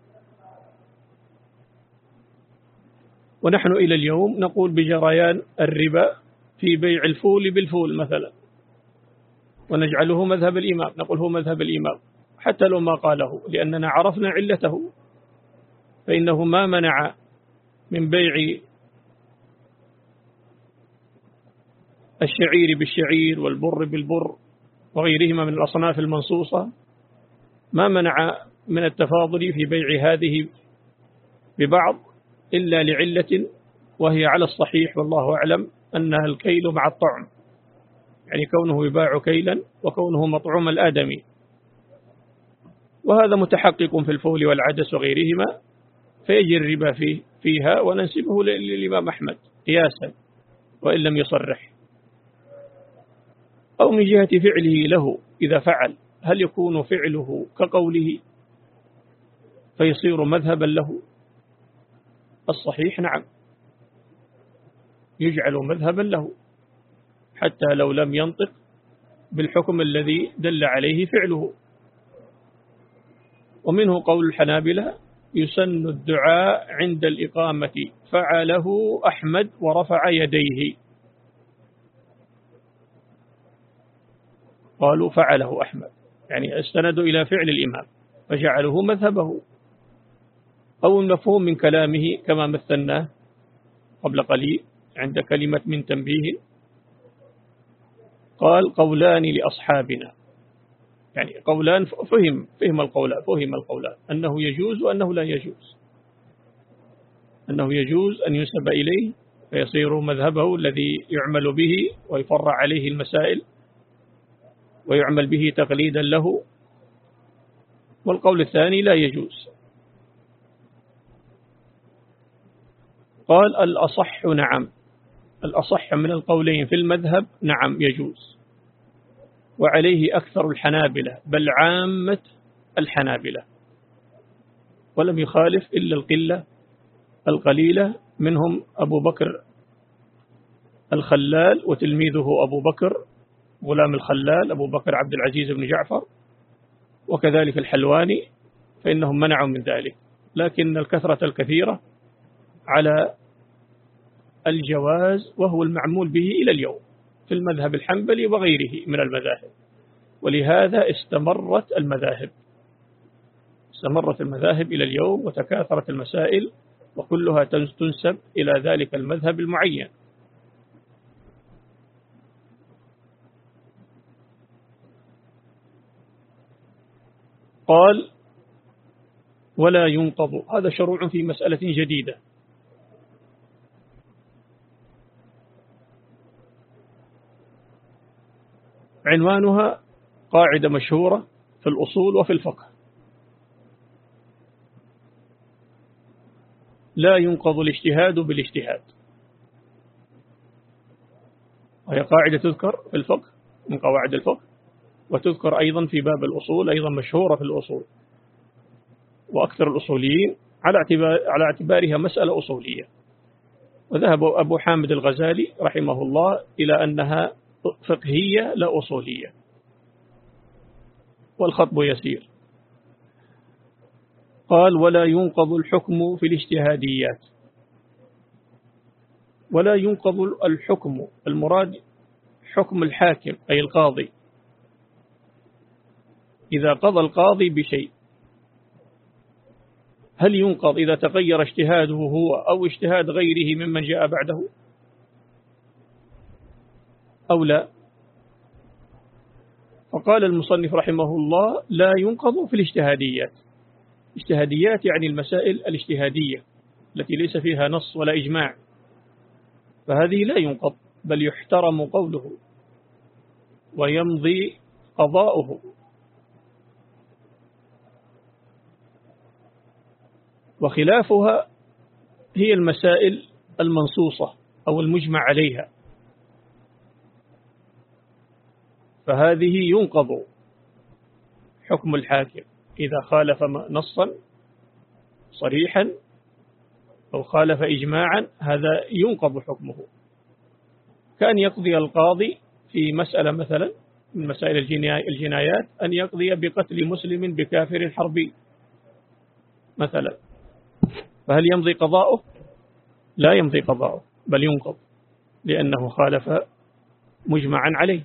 ونحن إلى اليوم نقول بجريان الربا في بيع الفول بالفول مثلا، ونجعله مذهب الإمام، نقول هو مذهب الإمام حتى لو ما قاله، لأننا عرفنا علته، فإنه ما منع من بيع الشعير بالشعير والبر بالبر وغيرهما من الأصناف المنصوصة، ما منع من التفاضل في بيع هذه ببعض إلا لعلة، وهي على الصحيح والله أعلم أنها الكيل مع الطعم، يعني كونه يباع كيلا وكونه مطعوم الآدمي، وهذا متحقق في الفول والعدس وغيرهما، فيجري الربا فيه فيها وننسبه للإمام أحمد قياسا وإن لم يصرح. أو من جهة فعله له، إذا فعل هل يكون فعله كقوله فيصير مذهبا له؟ الصحيح نعم، يجعل مذهبا له حتى لو لم ينطق بالحكم الذي دل عليه فعله. ومنه قول الحنابلة يسن الدعاء عند الإقامة، فعله أحمد ورفع يديه، قالوا فعله أحمد، يعني استندوا إلى فعل الإمام فجعله مذهبه. أو المفهوم من كلامه كما مثلناه قبل قليل عند كلمة من تنبيه، قال قولان لأصحابنا، يعني قولان فهم فهم القولان فهم القولان أنه يجوز وأنه لا يجوز، أنه يجوز أن ينسب إليه فيصير مذهبه الذي يعمل به ويفرع عليه المسائل ويعمل به تقليدا له، والقول الثاني لا يجوز. قال الأصح نعم، الأصح من القولين في المذهب نعم يجوز، وعليه أكثر الحنابلة بل عامة الحنابلة، ولم يخالف إلا القلة القليلة، منهم أبو بكر الخلال وتلميذه أبو بكر غلام الخلال أبو بكر عبد العزيز بن جعفر، وكذلك الحلواني، فإنهم منعوا من ذلك، لكن الكثرة الكثيرة على الجواز، وهو المعمول به إلى اليوم في المذهب الحنبلي وغيره من المذاهب. ولهذا استمرت المذاهب استمرت المذاهب إلى اليوم، وتكاثرت المسائل وكلها تنسب إلى ذلك المذهب المعين. قال ولا ينقض، هذا شروع في مسألة جديدة. عنوانها قاعدة مشهورة في الأصول وفي الفقه: لا ينقض الاجتهاد بالاجتهاد. وهي قاعدة تذكر في الفقه من قواعد الفقه، وتذكر أيضا في باب الأصول، أيضا مشهورة في الأصول، وأكثر الأصوليين على اعتبار على اعتبارها مسألة أصولية. وذهب أبو حامد الغزالي رحمه الله إلى أنها فقهية لا أصولية، والخطب يسير. قال: ولا ينقض الحكم في الاجتهاديات. ولا ينقض الحكم، المراد حكم الحاكم أي القاضي. إذا قضى القاضي بشيء، هل ينقض إذا تغير اجتهاده هو أو اجتهاد غيره ممن جاء بعده أو لا؟ فقال المصنف رحمه الله: لا ينقض في الاجتهاديات. اجتهاديات يعني المسائل الاجتهادية التي ليس فيها نص ولا إجماع، فهذه لا ينقض، بل يحترم قوله ويمضي قضاؤه. وخلافها هي المسائل المنصوصة أو المجمع عليها، فهذه ينقض حكم الحاكم إذا خالف نصا صريحا أو خالف إجماعا، هذا ينقض حكمه. كان يقضي القاضي في مسألة مثلا من مسائل الجنايات أن يقضي بقتل مسلم بكافر حربي مثلا، فهل يمضي قضاؤه؟ لا يمضي قضاؤه، بل ينقض لأنه خالف مجمعا عليه.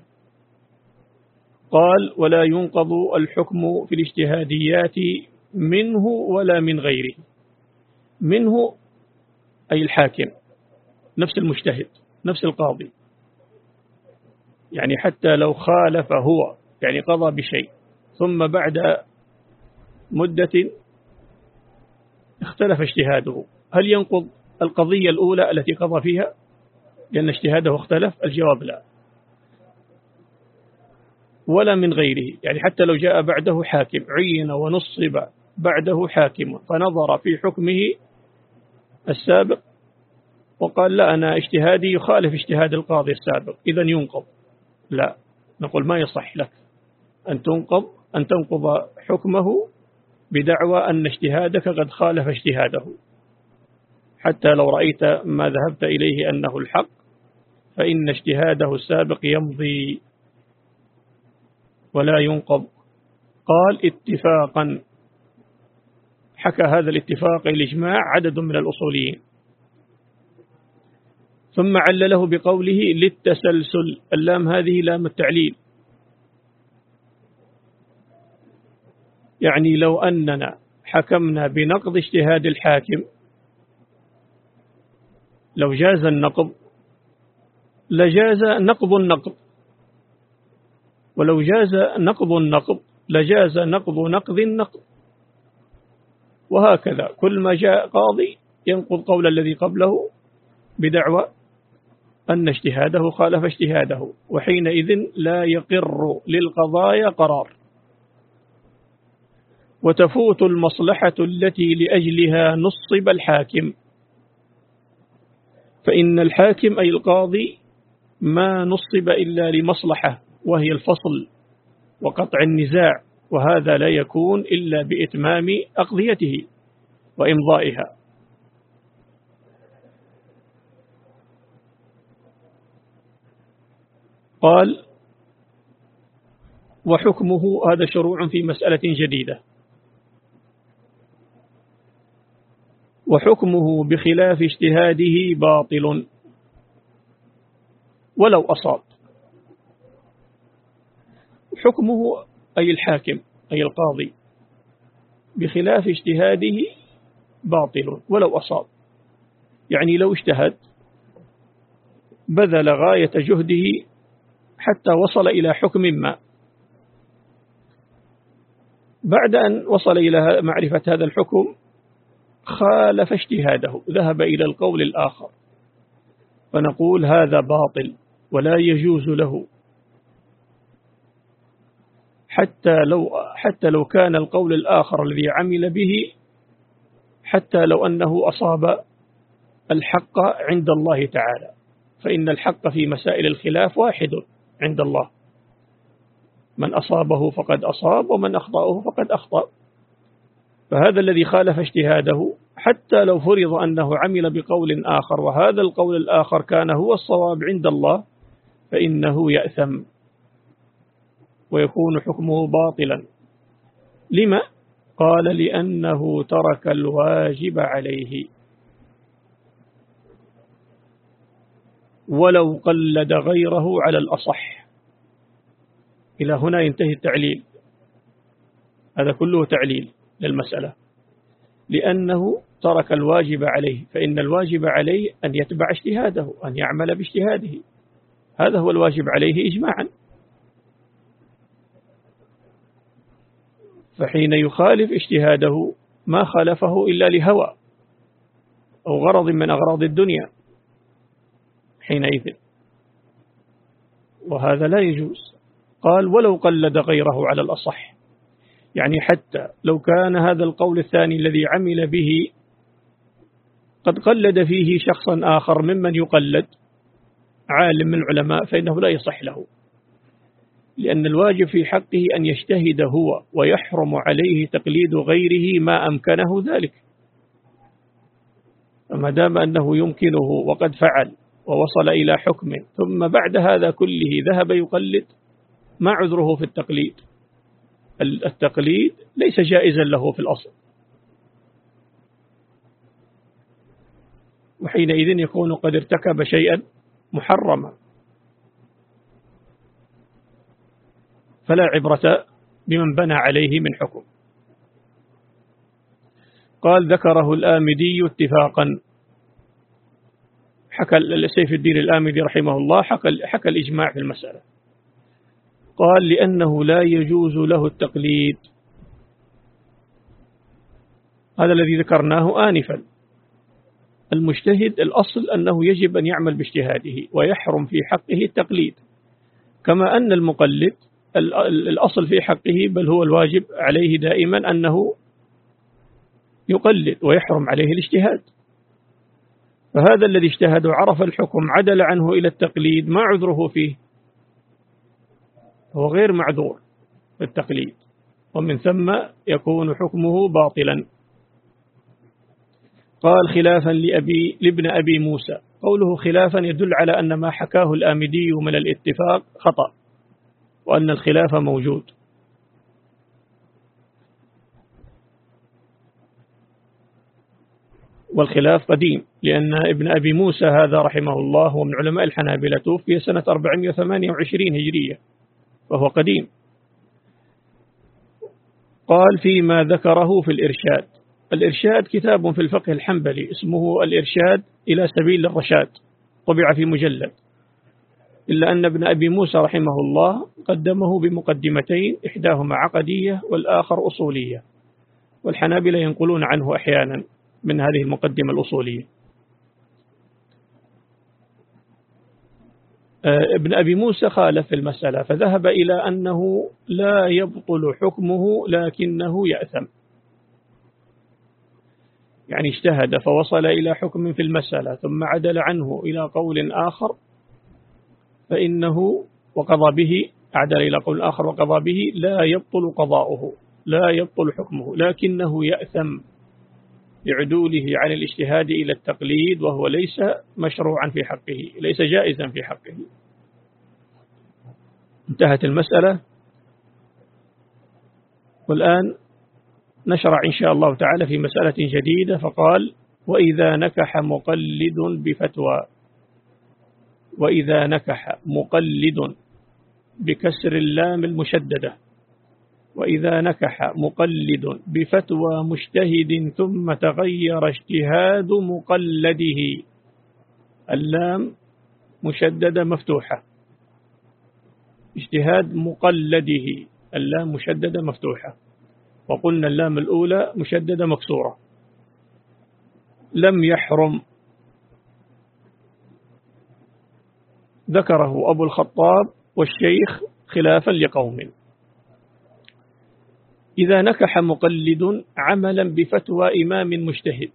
قال: ولا ينقض الحكم في الاجتهاديات منه ولا من غيره. منه أي الحاكم، نفس المجتهد، نفس القاضي. يعني حتى لو خالف هو، يعني قضى بشيء ثم بعد مدة اختلف اجتهاده، هل ينقض القضية الأولى التي قضى فيها لأن اجتهاده اختلف؟ الجواب لا. ولا من غيره، يعني حتى لو جاء بعده حاكم، عين ونصب بعده حاكم فنظر في حكمه السابق وقال: لا، أنا اجتهادي يخالف اجتهاد القاضي السابق، إذن ينقض. لا، نقول ما يصح لك أن تنقض أن تنقض حكمه بدعوى أن اجتهادك قد خالف اجتهاده، حتى لو رأيت ما ذهبت إليه أنه الحق، فإن اجتهاده السابق يمضي ولا ينقض. قال: اتفاقا. حكى هذا الاتفاق الإجماع عدد من الأصوليين، ثم علله بقوله: للتسلسل. اللام هذه لام التعليل، يعني لو أننا حكمنا بنقض اجتهاد الحاكم، لو جاز النقض لجاز نقض النقض، ولو جاز نقض النقض لجاز نقض نقض النقض، وهكذا كل ما جاء قاضي ينقض قول الذي قبله بدعوى أن اجتهاده خالف اجتهاده، وحينئذ لا يقر للقضايا قرار، وتفوت المصلحة التي لأجلها نصب الحاكم. فإن الحاكم أي القاضي ما نصب إلا لمصلحة، وهي الفصل وقطع النزاع، وهذا لا يكون إلا بإتمام أقضيته وإمضائها. قال: وحكمه، هذا شروع في مسألة جديدة. وحكمه بخلاف اجتهاده باطل ولو أصاب. حكمه أي الحاكم أي القاضي بخلاف اجتهاده باطل ولو أصاب، يعني لو اجتهد بذل غاية جهده حتى وصل إلى حكم ما، بعد أن وصل إلى معرفة هذا الحكم خالف اجتهاده، ذهب إلى القول الآخر، فنقول هذا باطل ولا يجوز له حتى لو حتى لو كان القول الآخر الذي عمل به، حتى لو أنه أصاب الحق عند الله تعالى، فإن الحق في مسائل الخلاف واحد عند الله، من أصابه فقد أصاب ومن أخطأه فقد أخطأ. فهذا الذي خالف اجتهاده حتى لو فرض أنه عمل بقول آخر وهذا القول الآخر كان هو الصواب عند الله، فإنه يأثم ويكون حكمه باطلا. لما؟ قال لأنه ترك الواجب عليه ولو قلد غيره على الأصح. إلى هنا ينتهي التعليل، هذا كله تعليل للمسألة. لأنه ترك الواجب عليه، فإن الواجب عليه أن يتبع اجتهاده، أن يعمل باجتهاده، هذا هو الواجب عليه إجماعا. فحين يخالف اجتهاده ما خالفه إلا لهوى أو غرض من أغراض الدنيا حينئذ، وهذا لا يجوز. قال ولو قلد غيره على الأصح، يعني حتى لو كان هذا القول الثاني الذي عمل به قد قلد فيه شخصا آخر ممن يقلد عالم من العلماء، فإنه لا يصح له، لأن الواجب في حقه أن يجتهد هو، ويحرم عليه تقليد غيره ما أمكنه ذلك. فما دام أنه يمكنه وقد فعل ووصل إلى حكم ثم بعد هذا كله ذهب يقلد، ما عذره في التقليد؟ التقليد ليس جائزا له في الأصل، وحينئذ يكون قد ارتكب شيئا محرما، فلا عبرة بمن بنى عليه من حكم. قال ذكره الآمدي اتفاقا، حكى سيف الدين الآمدي رحمه الله حكى, حكى الإجماع في المسألة. قال لأنه لا يجوز له التقليد، هذا الذي ذكرناه آنفا. المجتهد الأصل أنه يجب أن يعمل باجتهاده ويحرم في حقه التقليد، كما أن المقلد الأصل في حقه بل هو الواجب عليه دائما أنه يقلد ويحرم عليه الاجتهاد. فهذا الذي اجتهد وعرف الحكم عدل عنه إلى التقليد، ما عذره فيه؟ هو غير معذور بالتقليد، ومن ثم يكون حكمه باطلا. قال خلافا لأبي لابن أبي موسى، قوله خلافا يدل على أن ما حكاه الآمدي من الاتفاق خطأ، وأن الخلاف موجود. والخلاف قديم، لأن ابن أبي موسى هذا رحمه الله هو من علماء الحنابلة، توفي سنة أربعمائة وثمانية وعشرين هجرية، وهو قديم. قال فيما ذكره في الإرشاد. الإرشاد كتاب في الفقه الحنبلي اسمه الإرشاد إلى سبيل الرشاد، طبع في مجلد، إلا أن ابن أبي موسى رحمه الله قدمه بمقدمتين، إحداهما عقدية والآخر أصولية، والحنابلة ينقلون عنه أحيانا من هذه المقدمة الأصولية. ابن أبي موسى خالف في المسألة، فذهب إلى أنه لا يبطل حكمه لكنه يأثم، يعني اجتهد فوصل إلى حكم في المسألة ثم عدل عنه إلى قول آخر، فإنه وقضى به، عدل إلى قول آخر وقضى به، لا يبطل قضاؤه، لا يبطل حكمه، لكنه يأثم لعدوله عن الاجتهاد إلى التقليد، وهو ليس مشروعا في حقه، ليس جائزا في حقه. انتهت المسألة، والآن نشرع إن شاء الله تعالى في مسألة جديدة. فقال وإذا نكح مقلد بفتوى، وإذا نكح مقلد بكسر اللام المشددة، وإذا نكح مقلد بفتوى مجتهد ثم تغير اجتهاد مقلده، اللام مشددة مفتوحة، اجتهاد مقلده اللام مشددة مفتوحة، وقلنا اللام الأولى مشددة مكسورة. لم يحرم، ذكره أبو الخطاب والشيخ خلافا لقوم، إذا نكح مقلد عملا بفتوى إمام مجتهد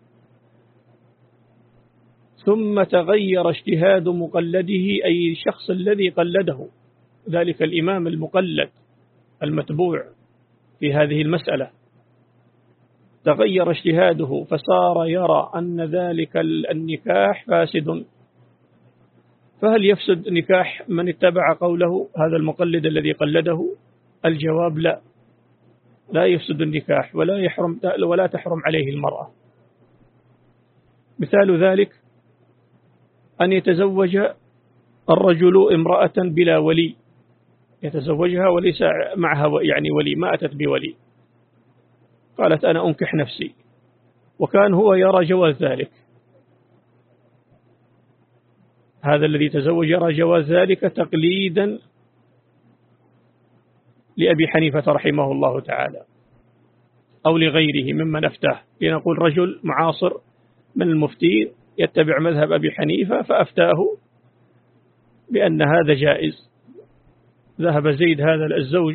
ثم تغير اجتهاد مقلده، أي الشخص الذي قلده ذلك الإمام المقلد المتبوع في هذه المسألة، تغير اجتهاده فصار يرى أن ذلك النكاح فاسد، فهل يفسد نكاح من اتبع قوله هذا المقلد الذي قلده؟ الجواب لا، لا يفسد النكاح ولا يحرم ولا تحرم عليه المرأة. مثال ذلك أن يتزوج الرجل امرأة بلا ولي، يتزوجها وليس معها يعني ولي، ما أتت بولي، قالت أنا أنكح نفسي، وكان هو يرى جواز ذلك، هذا الذي تزوج يرى جواز ذلك تقليدا لأبي حنيفة رحمه الله تعالى أو لغيره ممن أفتاه، لنقول رجل معاصر من المفتين يتبع مذهب أبي حنيفة فأفتاه بأن هذا جائز. ذهب زيد هذا الزوج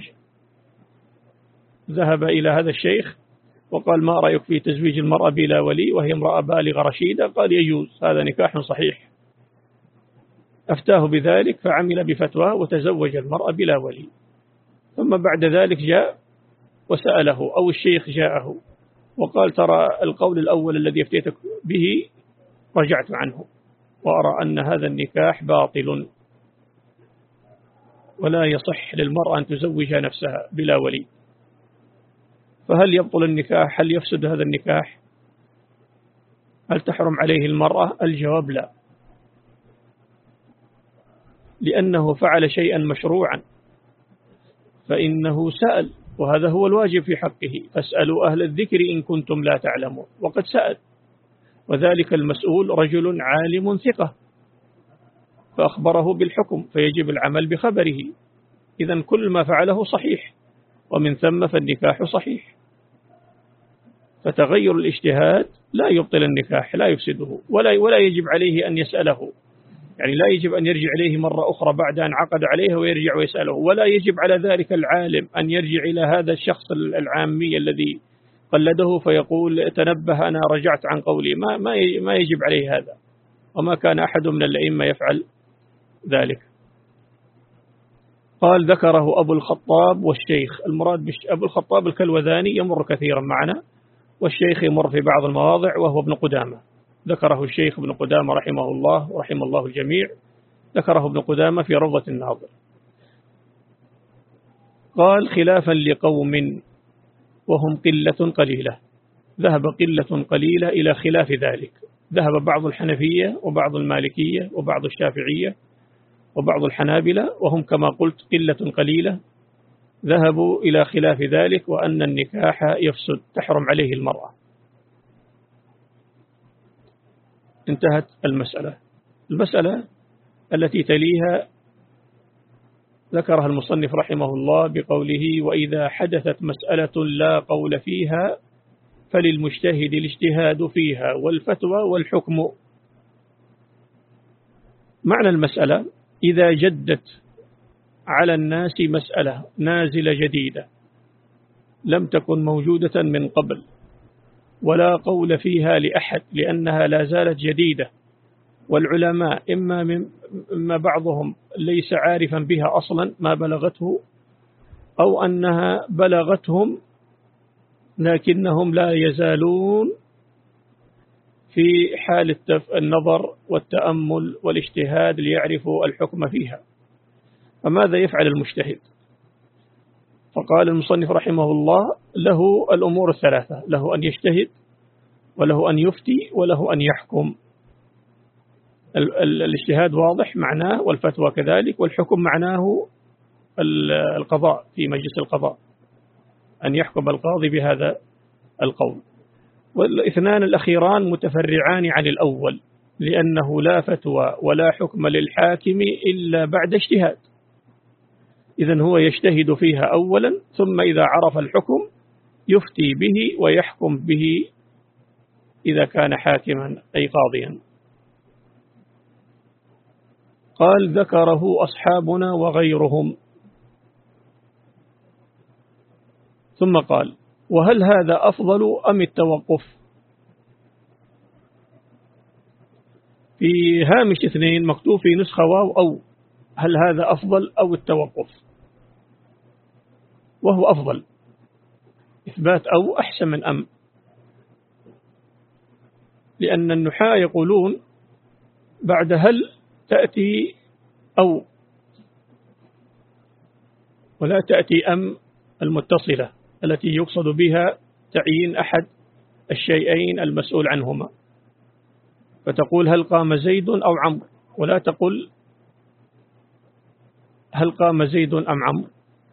ذهب إلى هذا الشيخ وقال ما رأيك في تزويج المرأة بلا ولي وهي امرأة بالغة رشيدة؟ قال يجوز، هذا نكاح صحيح. أفتاه بذلك فعمل بفتواه وتزوج المرأة بلا ولي، ثم بعد ذلك جاء وسأله أو الشيخ جاءه وقال ترى القول الأول الذي أفتيتك به رجعت عنه وأرى أن هذا النكاح باطل ولا يصح للمرأة أن تزوج نفسها بلا ولي، فهل يبطل النكاح؟ هل يفسد هذا النكاح؟ هل تحرم عليه المرأة؟ الجواب لا، لأنه فعل شيئا مشروعا، فإنه سأل وهذا هو الواجب في حقه، فاسألوا أهل الذكر إن كنتم لا تعلمون، وقد سأل، وذلك المسؤول رجل عالم ثقة فأخبره بالحكم فيجب العمل بخبره، إذن كل ما فعله صحيح، ومن ثم فالنكاح صحيح. فتغير الاجتهاد لا يبطل النكاح، لا يفسده، ولا ولا يجب عليه أن يسأله، يعني لا يجب أن يرجع إليه مرة أخرى بعد أن عقد عليه ويرجع ويسأله، ولا يجب على ذلك العالم أن يرجع إلى هذا الشخص العامي الذي قلده فيقول تنبه أنا رجعت عن قولي، ما ما ما يجب عليه هذا، وما كان أحد من الأئمة يفعل ذلك. قال ذكره أبو الخطاب والشيخ، المراد أبو الخطاب الكلوذاني يمر كثيرا معنا، والشيخ يمر في بعض المواضع وهو ابن قدامة، ذكره الشيخ ابن قدامة رحمه الله ورحم الله الجميع، ذكره ابن قدامة في روضة الناظر. قال خلافا لقوم وهم قلة قليلة، ذهب قلة قليلة إلى خلاف ذلك، ذهب بعض الحنفية وبعض المالكية وبعض الشافعية وبعض الحنابلة وهم كما قلت قلة قليلة، ذهبوا إلى خلاف ذلك وأن النكاح يفسد تحرم عليه المرأة. انتهت المسألة. المسألة التي تليها ذكرها المصنف رحمه الله بقوله وإذا حدثت مسألة لا قول فيها فللمجتهد الاجتهاد فيها والفتوى والحكم. معنى المسألة إذا جدت على الناس مسألة نازلة جديدة لم تكن موجودة من قبل ولا قول فيها لأحد لأنها لا زالت جديدة، والعلماء إما, من إما بعضهم ليس عارفا بها أصلا ما بلغته، أو أنها بلغتهم لكنهم لا يزالون في حال النظر والتأمل والاجتهاد ليعرفوا الحكم فيها، فماذا يفعل المجتهد؟ فقال المصنف رحمه الله له الأمور الثلاثة، له أن يجتهد وله أن يفتي وله أن يحكم. الاجتهاد واضح معناه، والفتوى كذلك، والحكم معناه القضاء في مجلس القضاء، أن يحكم القاضي بهذا القول. والاثنان الأخيران متفرعان عن الأول، لأنه لا فتوى ولا حكم للحاكم إلا بعد اجتهاد، إذن هو يجتهد فيها أولا ثم إذا عرف الحكم يفتي به ويحكم به إذا كان حاكما أي قاضيا. قال ذكره أصحابنا وغيرهم. ثم قال: وهل هذا أفضل أم التوقف؟ في هامش اثنين مكتوب في نسخة واو أو، هل هذا أفضل أو التوقف؟ وهو أفضل، إثبات أو أحسن من أم، لأن النحاة يقولون بعد هل تأتي أو، ولا تأتي أم المتصلة التي يقصد بها تعيين أحد الشيئين المسؤول عنهما، فتقول هل قام زيد أو عمرو، ولا تقول هل قام زيد أم عمرو.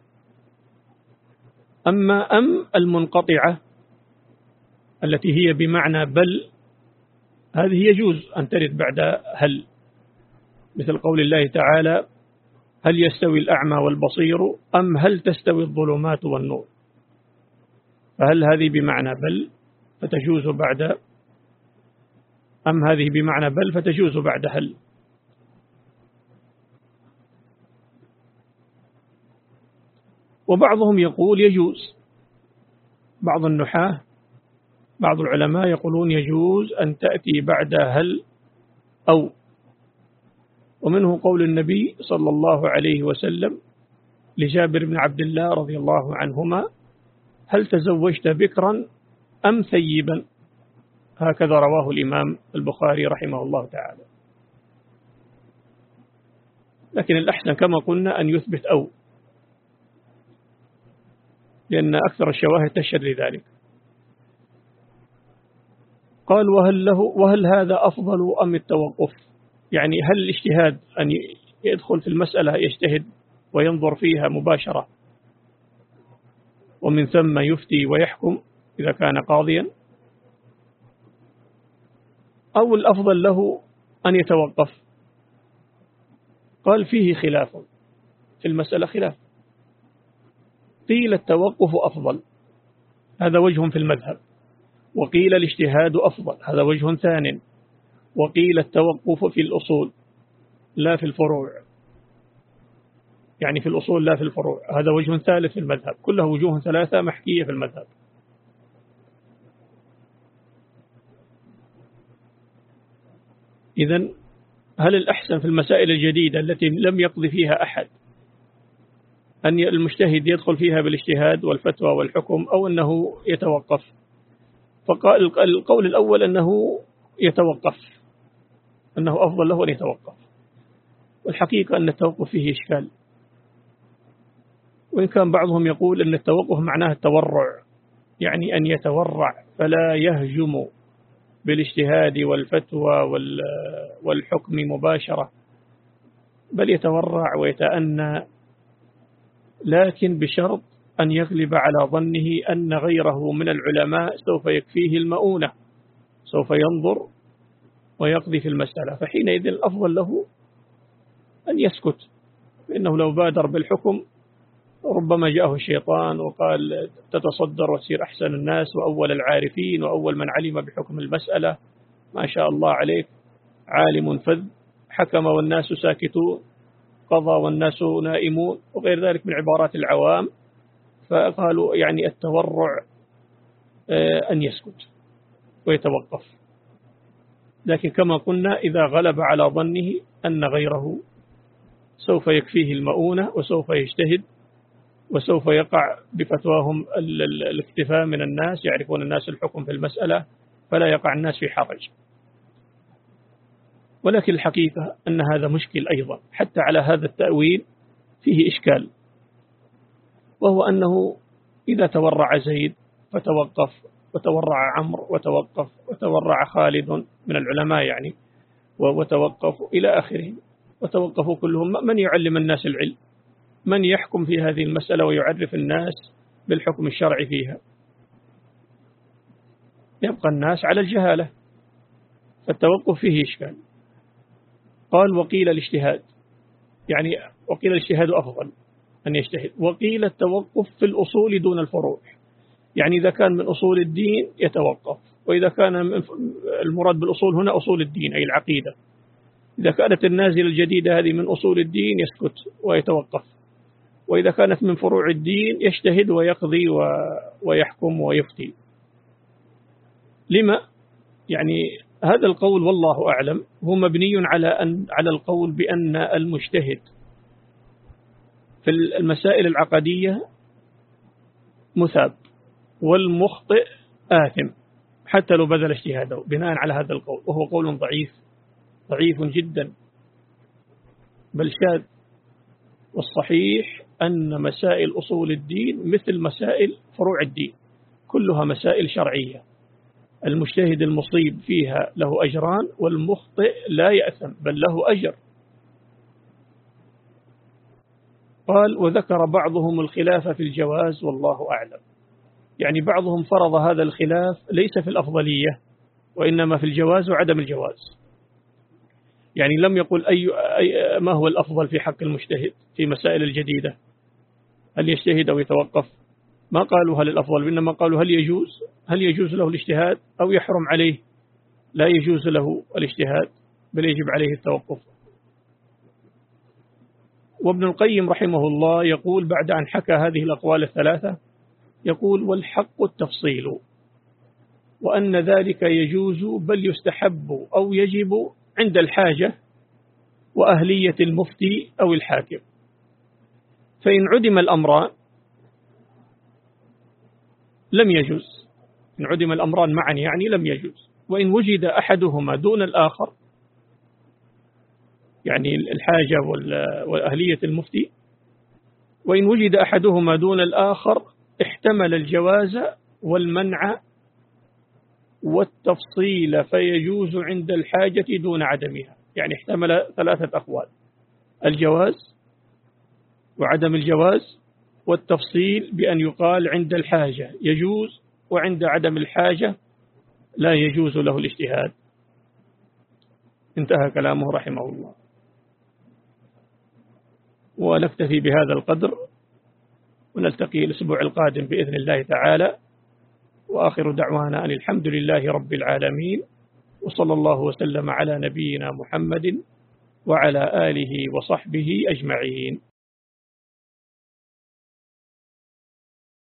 أما أم المنقطعة التي هي بمعنى بل، هذه يجوز أن ترد بعد هل، مثل قول الله تعالى: هل يستوي الأعمى والبصير أم هل تستوي الظلمات والنور. فهل هذه بمعنى بل فتجوز بعد أم هذه بمعنى بل فتجوز بعد هل. وبعضهم يقول يجوز، بعض النحاة بعض العلماء يقولون يجوز أن تأتي بعد هل أو، ومنه قول النبي صلى الله عليه وسلم لجابر بن عبد الله رضي الله عنهما: هل تزوجت بكرا أم ثيبا؟ هكذا رواه الإمام البخاري رحمه الله تعالى. لكن الأحسن كما قلنا أن يثبت أو، لأن أكثر الشواهد تشهد لذلك. قال: وهل له وهل هذا أفضل أم التوقف؟ يعني هل الاجتهاد أن يدخل في المسألة يجتهد وينظر فيها مباشرة ومن ثم يفتي ويحكم إذا كان قاضيا، أو الأفضل له أن يتوقف؟ قال: فيه خلاف في المسألة، خلاف. قيل التوقف أفضل، هذا وجه في المذهب، وقيل الاجتهاد أفضل، هذا وجه ثان، وقيل التوقف في الأصول لا في الفروع، يعني في الأصول لا في الفروع، هذا وجه ثالث في المذهب. كلها وجوه ثلاثة محكية في المذهب. إذن هل الأحسن في المسائل الجديدة التي لم يقضي فيها أحد أن المجتهد يدخل فيها بالاجتهاد والفتوى والحكم، أو أنه يتوقف؟ فقال القول الأول أنه يتوقف، أنه أفضل له أن يتوقف. والحقيقة أن التوقف فيه إشكال، وإن كان بعضهم يقول أن التوقف معناه التورع، يعني أن يتورع فلا يهجم بالاجتهاد والفتوى والحكم مباشرة، بل يتورع ويتأنى، لكن بشرط أن يغلب على ظنه أن غيره من العلماء سوف يكفيه المؤونة، سوف ينظر ويقضي في المسألة، فحينئذ الأفضل له أن يسكت، فإنه لو بادر بالحكم ربما جاءه الشيطان وقال تتصدر وتصير أحسن الناس وأول العارفين وأول من علم بحكم المسألة، ما شاء الله عليك، عالم فذ، حكم والناس ساكتون، قضى والناس نائمون، وغير ذلك من عبارات العوام. فقالوا يعني التورع أن يسكت ويتوقف، لكن كما قلنا إذا غلب على ظنه أن غيره سوف يكفيه المؤونة وسوف يجتهد وسوف يقع بفتواهم الاكتفاء من الناس، يعرفون الناس الحكم في المسألة، فلا يقع الناس في حرج. ولكن الحقيقة أن هذا مشكل أيضا، حتى على هذا التأويل فيه إشكال، وهو أنه إذا تورع زيد فتوقف، وتورع عمرو وتوقف، وتورع خالد من العلماء يعني وتوقف إلى آخره، وتوقفوا كلهم، من يعلم الناس العلم؟ من يحكم في هذه المسألة ويعرف الناس بالحكم الشرعي فيها؟ يبقى الناس على الجهالة، فالتوقف فيه إشكال. قال: وقيل الاجتهاد، يعني وقيل الاجتهاد أفضل أن يجتهد، وقيل التوقف في الأصول دون الفروع، يعني إذا كان من أصول الدين يتوقف، وإذا كان المراد بالأصول هنا أصول الدين أي العقيدة، إذا كانت النازلة الجديدة هذه من أصول الدين يسكت ويتوقف، وإذا كانت من فروع الدين يجتهد ويقضي ويحكم ويفتي. لما؟ يعني هذا القول والله أعلم هو مبني على أن على القول بأن المجتهد في المسائل العقدية مثاب والمخطئ آثم حتى لو بذل اجتهاده، بناء على هذا القول، وهو قول ضعيف ضعيف جدا بل شاذ. والصحيح أن مسائل أصول الدين مثل مسائل فروع الدين كلها مسائل شرعية، المجتهد المصيب فيها له أجران والمخطئ لا يأثم بل له أجر. قال وذكر بعضهم الخلاف في الجواز والله أعلم، يعني بعضهم فرض هذا الخلاف ليس في الأفضلية وإنما في الجواز وعدم الجواز، يعني لم يقل أي, أي ما هو الأفضل في حق المجتهد في مسائل الجديدة، هل يجتهد أو يتوقف، ما قالوا هل الأفضل، وإنما قالوا هل يجوز هل يجوز له الاجتهاد أو يحرم عليه، لا يجوز له الاجتهاد بل يجب عليه التوقف. وابن القيم رحمه الله يقول بعد أن حكى هذه الأقوال الثلاثة، يقول والحق التفصيل، وأن ذلك يجوز بل يستحب أو يجب عند الحاجة وأهلية المفتي أو الحاكم. فإن عدم الأمران لم يجوز، إن عدم الأمران معا يعني لم يجوز. وإن وجد أحدهما دون الآخر، يعني الحاجة وأهلية المفتي، وإن وجد أحدهما دون الآخر احتمل الجواز والمنع والتفصيل فيجوز عند الحاجة دون عدمها، يعني احتمل ثلاثة أقوال: الجواز وعدم الجواز والتفصيل بأن يقال عند الحاجة يجوز وعند عدم الحاجة لا يجوز له الاجتهاد. انتهى كلامه رحمه الله. ونكتفي بهذا القدر ونلتقي الأسبوع القادم بإذن الله تعالى، وآخر دعوانا أن الحمد لله رب العالمين، وصلى الله وسلم على نبينا محمد وعلى آله وصحبه أجمعين.